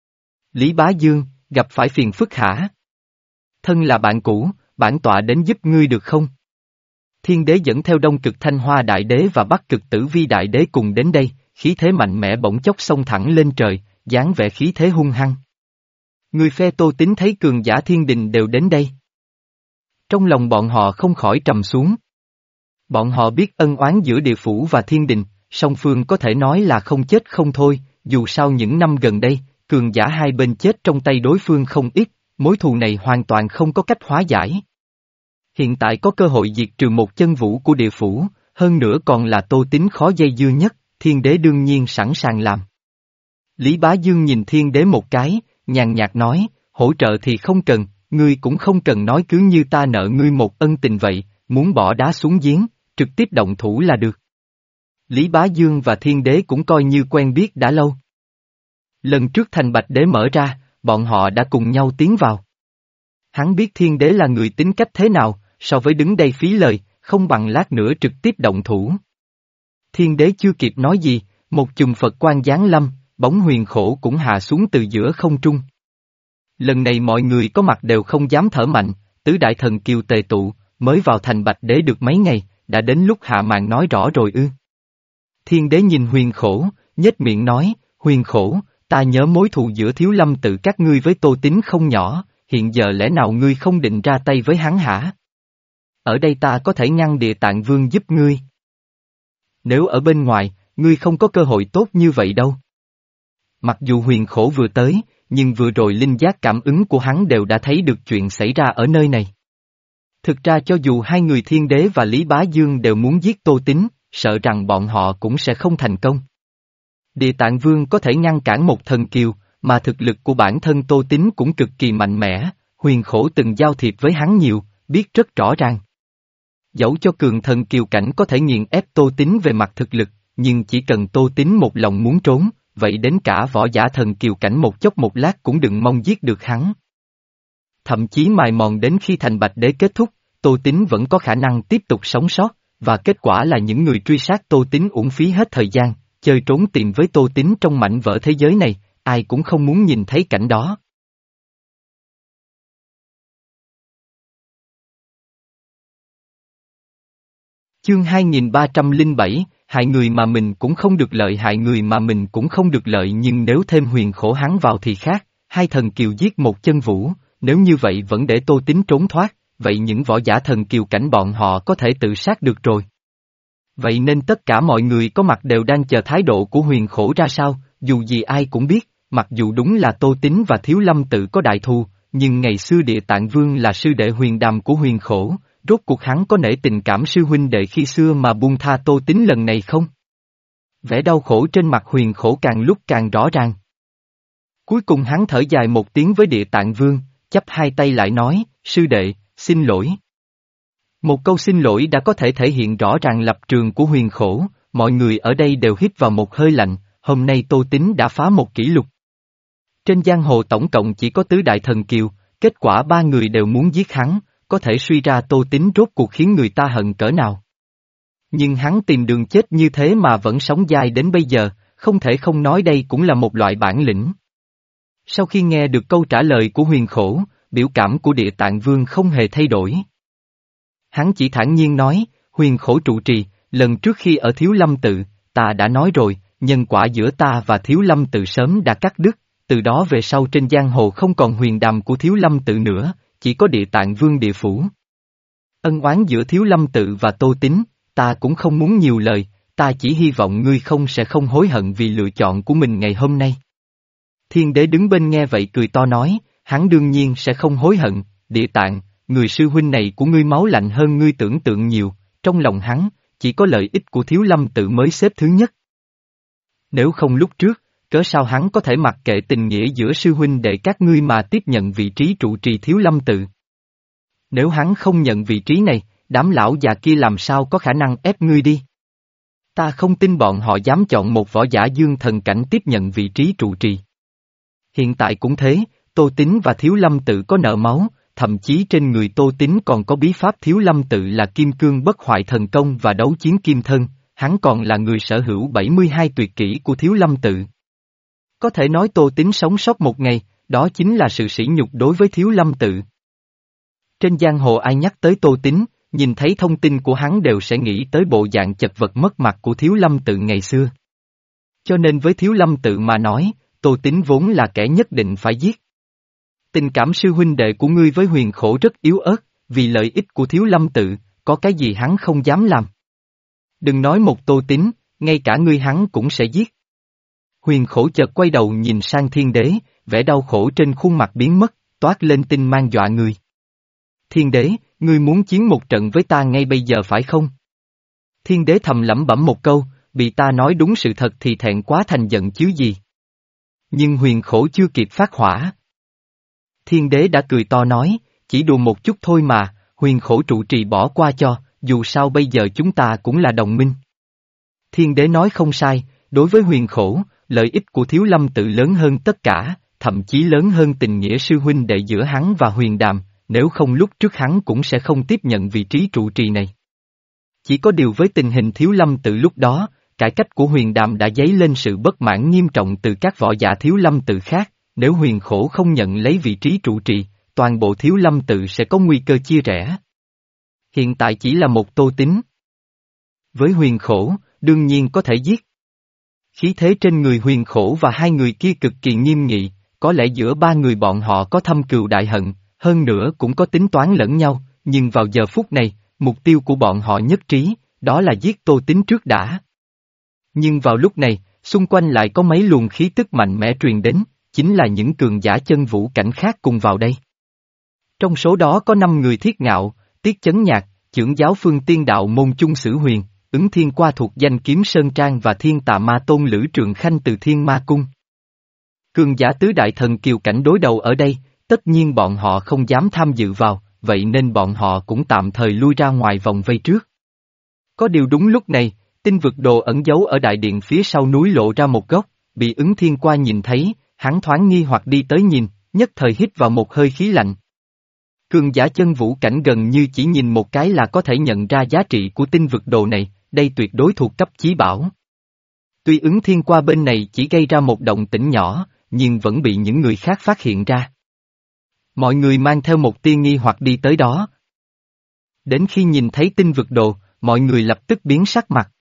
Lý Bá Dương, gặp phải phiền phức hả? Thân là bạn cũ, bản tọa đến giúp ngươi được không? Thiên đế dẫn theo Đông Cực Thanh Hoa Đại Đế và Bắc Cực Tử Vi Đại Đế cùng đến đây, khí thế mạnh mẽ bỗng chốc xông thẳng lên trời, dáng vẻ khí thế hung hăng. Người phe Tô Tín thấy cường giả thiên đình đều đến đây. Trong lòng bọn họ không khỏi trầm xuống. Bọn họ biết ân oán giữa địa phủ và thiên đình, song phương có thể nói là không chết không thôi, dù sao những năm gần đây, cường giả hai bên chết trong tay đối phương không ít, mối thù này hoàn toàn không có cách hóa giải. Hiện tại có cơ hội diệt trừ một chân vũ của địa phủ, hơn nữa còn là Tô Tín khó dây dưa nhất, thiên đế đương nhiên sẵn sàng làm. Lý Bá Dương nhìn thiên đế một cái, nhàn nhạt nói, hỗ trợ thì không cần, ngươi cũng không cần nói, cứ như ta nợ ngươi một ân tình vậy, muốn bỏ đá xuống giếng, trực tiếp động thủ là được. Lý Bá Dương và thiên đế cũng coi như quen biết đã lâu. Lần trước thành Bạch Đế mở ra, bọn họ đã cùng nhau tiến vào. Hắn biết thiên đế là người tính cách thế nào, so với đứng đây phí lời, không bằng lát nữa trực tiếp động thủ. Thiên đế chưa kịp nói gì, một chùm Phật quang giáng lâm, bóng huyền khổ cũng hạ xuống từ giữa không trung. Lần này mọi người có mặt đều không dám thở mạnh, tứ đại thần kiều tề tụ, mới vào thành Bạch Đế được mấy ngày, đã đến lúc hạ màn nói rõ rồi ư. Thiên đế nhìn huyền khổ, nhếch miệng nói, huyền khổ, ta nhớ mối thù giữa Thiếu Lâm tự các ngươi với Tô Tín không nhỏ, hiện giờ lẽ nào ngươi không định ra tay với hắn hả? Ở đây ta có thể ngăn Địa Tạng Vương giúp ngươi. Nếu ở bên ngoài, ngươi không có cơ hội tốt như vậy đâu. Mặc dù huyền khổ vừa tới, nhưng vừa rồi linh giác cảm ứng của hắn đều đã thấy được chuyện xảy ra ở nơi này. Thực ra cho dù hai người thiên đế và Lý Bá Dương đều muốn giết Tô Tín, sợ rằng bọn họ cũng sẽ không thành công. Địa Tạng Vương có thể ngăn cản một thần kiều, mà thực lực của bản thân Tô Tín cũng cực kỳ mạnh mẽ, huyền khổ từng giao thiệp với hắn nhiều, biết rất rõ ràng. Dẫu cho cường thần kiều cảnh có thể nghiền ép Tô Tín về mặt thực lực, nhưng chỉ cần Tô Tín một lòng muốn trốn, vậy đến cả võ giả thần kiều cảnh một chốc một lát cũng đừng mong giết được hắn. Thậm chí mài mòn đến khi thành Bạch Đế kết thúc, Tô Tín vẫn có khả năng tiếp tục sống sót, và kết quả là những người truy sát Tô Tín uổng phí hết thời gian, chơi trốn tìm với Tô Tín trong mảnh vỡ thế giới này, ai cũng không muốn nhìn thấy cảnh đó. Chương hai nghìn ba trăm lẻ bảy, hại người mà mình cũng không được lợi, hại người mà mình cũng không được lợi, nhưng nếu thêm huyền khổ hắn vào thì khác, hai thần kiều giết một chân vũ, nếu như vậy vẫn để Tô Tín trốn thoát, vậy những võ giả thần kiều cảnh bọn họ có thể tự sát được rồi. Vậy nên tất cả mọi người có mặt đều đang chờ thái độ của huyền khổ ra sao, dù gì ai cũng biết, mặc dù đúng là Tô Tín và Thiếu Lâm tự có đại thù, nhưng ngày xưa Địa Tạng Vương là sư đệ huyền đàm của huyền khổ, rốt cuộc hắn có nể tình cảm sư huynh đệ khi xưa mà buông tha Tô Tín lần này không? Vẻ đau khổ trên mặt huyền khổ càng lúc càng rõ ràng. Cuối cùng hắn thở dài một tiếng với Địa Tạng Vương, chắp hai tay lại nói, sư đệ, xin lỗi. Một câu xin lỗi đã có thể thể hiện rõ ràng lập trường của huyền khổ, mọi người ở đây đều hít vào một hơi lạnh, hôm nay Tô Tín đã phá một kỷ lục. Trên giang hồ tổng cộng chỉ có tứ đại thần kiều, kết quả ba người đều muốn giết hắn, có thể suy ra Tô Tín rốt cuộc khiến người ta hận cỡ nào. Nhưng hắn tìm đường chết như thế mà vẫn sống dai đến bây giờ, không thể không nói đây cũng là một loại bản lĩnh. Sau khi nghe được câu trả lời của huyền khổ, biểu cảm của Địa Tạng Vương không hề thay đổi. Hắn chỉ thản nhiên nói, huyền khổ trụ trì, lần trước khi ở Thiếu Lâm tự, ta đã nói rồi, nhân quả giữa ta và Thiếu Lâm tự sớm đã cắt đứt, từ đó về sau trên giang hồ không còn huyền đàm của Thiếu Lâm tự nữa, chỉ có Địa Tạng Vương địa phủ. Ân oán giữa Thiếu Lâm tự và Tô Tín, ta cũng không muốn nhiều lời, ta chỉ hy vọng ngươi không sẽ không hối hận vì lựa chọn của mình ngày hôm nay. Thiên đế đứng bên nghe vậy cười to nói, hắn đương nhiên sẽ không hối hận, Địa Tạng, người sư huynh này của ngươi máu lạnh hơn ngươi tưởng tượng nhiều, trong lòng hắn, chỉ có lợi ích của Thiếu Lâm tự mới xếp thứ nhất. Nếu không lúc trước, cớ sao hắn có thể mặc kệ tình nghĩa giữa sư huynh đệ các ngươi mà tiếp nhận vị trí trụ trì Thiếu Lâm tự? Nếu hắn không nhận vị trí này, đám lão già kia làm sao có khả năng ép ngươi đi? Ta không tin bọn họ dám chọn một võ giả dương thần cảnh tiếp nhận vị trí trụ trì. Hiện tại cũng thế, Tô Tín và Thiếu Lâm tự có nợ máu, thậm chí trên người Tô Tín còn có bí pháp Thiếu Lâm tự là Kim Cương Bất Hoại Thần Công và Đấu Chiến Kim Thân, hắn còn là người sở hữu bảy mươi hai tuyệt kỹ của Thiếu Lâm tự. Có thể nói Tô Tín sống sót một ngày, đó chính là sự sỉ nhục đối với Thiếu Lâm tự. Trên giang hồ ai nhắc tới Tô Tín, nhìn thấy thông tin của hắn đều sẽ nghĩ tới bộ dạng chật vật mất mặt của Thiếu Lâm tự ngày xưa. Cho nên với Thiếu Lâm tự mà nói, Tô Tín vốn là kẻ nhất định phải giết. Tình cảm sư huynh đệ của ngươi với huyền khổ rất yếu ớt, vì lợi ích của Thiếu Lâm tự, có cái gì hắn không dám làm. Đừng nói một Tô Tín, ngay cả ngươi hắn cũng sẽ giết. Huyền khổ chợt quay đầu nhìn sang thiên đế, vẻ đau khổ trên khuôn mặt biến mất, toát lên tinh mang dọa người. Thiên đế, ngươi muốn chiến một trận với ta ngay bây giờ phải không? Thiên đế thầm lẩm bẩm một câu, bị ta nói đúng sự thật thì thẹn quá thành giận chứ gì. Nhưng huyền khổ chưa kịp phát hỏa. Thiên đế đã cười to nói, chỉ đùa một chút thôi mà, huyền khổ trụ trì bỏ qua cho, dù sao bây giờ chúng ta cũng là đồng minh. Thiên đế nói không sai, đối với huyền khổ, lợi ích của Thiếu Lâm tự lớn hơn tất cả, thậm chí lớn hơn tình nghĩa sư huynh đệ giữa hắn và huyền đàm, nếu không lúc trước hắn cũng sẽ không tiếp nhận vị trí trụ trì này. Chỉ có điều với tình hình Thiếu Lâm tự lúc đó, cải cách của huyền đàm đã dấy lên sự bất mãn nghiêm trọng từ các võ giả Thiếu Lâm tự khác, nếu huyền khổ không nhận lấy vị trí trụ trì, toàn bộ Thiếu Lâm tự sẽ có nguy cơ chia rẽ. Hiện tại chỉ là một Tô Tín. Với huyền khổ, đương nhiên có thể giết. Khí thế trên người huyền khổ và hai người kia cực kỳ nghiêm nghị, có lẽ giữa ba người bọn họ có thâm cừu đại hận, hơn nữa cũng có tính toán lẫn nhau, nhưng vào giờ phút này, mục tiêu của bọn họ nhất trí, đó là giết Tô Tín trước đã. Nhưng vào lúc này, xung quanh lại có mấy luồng khí tức mạnh mẽ truyền đến, chính là những cường giả chân vũ cảnh khác cùng vào đây. Trong số đó có năm người Thiết Ngạo, Tiết Chấn Nhạc, Chưởng giáo Phương Tiên Đạo Môn Chung Sử Huyền, Ứng Thiên Qua thuộc danh Kiếm Sơn Trang và Thiên Tà Ma Tôn Lữ Trượng Khanh từ Thiên Ma Cung. Cường giả tứ đại thần kiều cảnh đối đầu ở đây, tất nhiên bọn họ không dám tham dự vào, vậy nên bọn họ cũng tạm thời lui ra ngoài vòng vây trước. Có điều đúng lúc này, tinh vực đồ ẩn giấu ở đại điện phía sau núi lộ ra một góc, bị Ứng Thiên Qua nhìn thấy, hắn thoáng nghi hoặc đi tới nhìn, nhất thời hít vào một hơi khí lạnh. Cường giả chân vũ cảnh gần như chỉ nhìn một cái là có thể nhận ra giá trị của tinh vực đồ này, đây tuyệt đối thuộc cấp chí bảo. Tuy Ứng Thiên Qua bên này chỉ gây ra một động tĩnh nhỏ, nhưng vẫn bị những người khác phát hiện ra. Mọi người mang theo một tia nghi hoặc đi tới đó. Đến khi nhìn thấy tinh vực đồ, mọi người lập tức biến sắc mặt.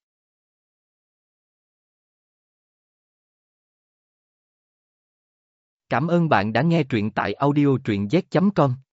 Cảm ơn bạn đã nghe truyện tại audio truyện z chấm com.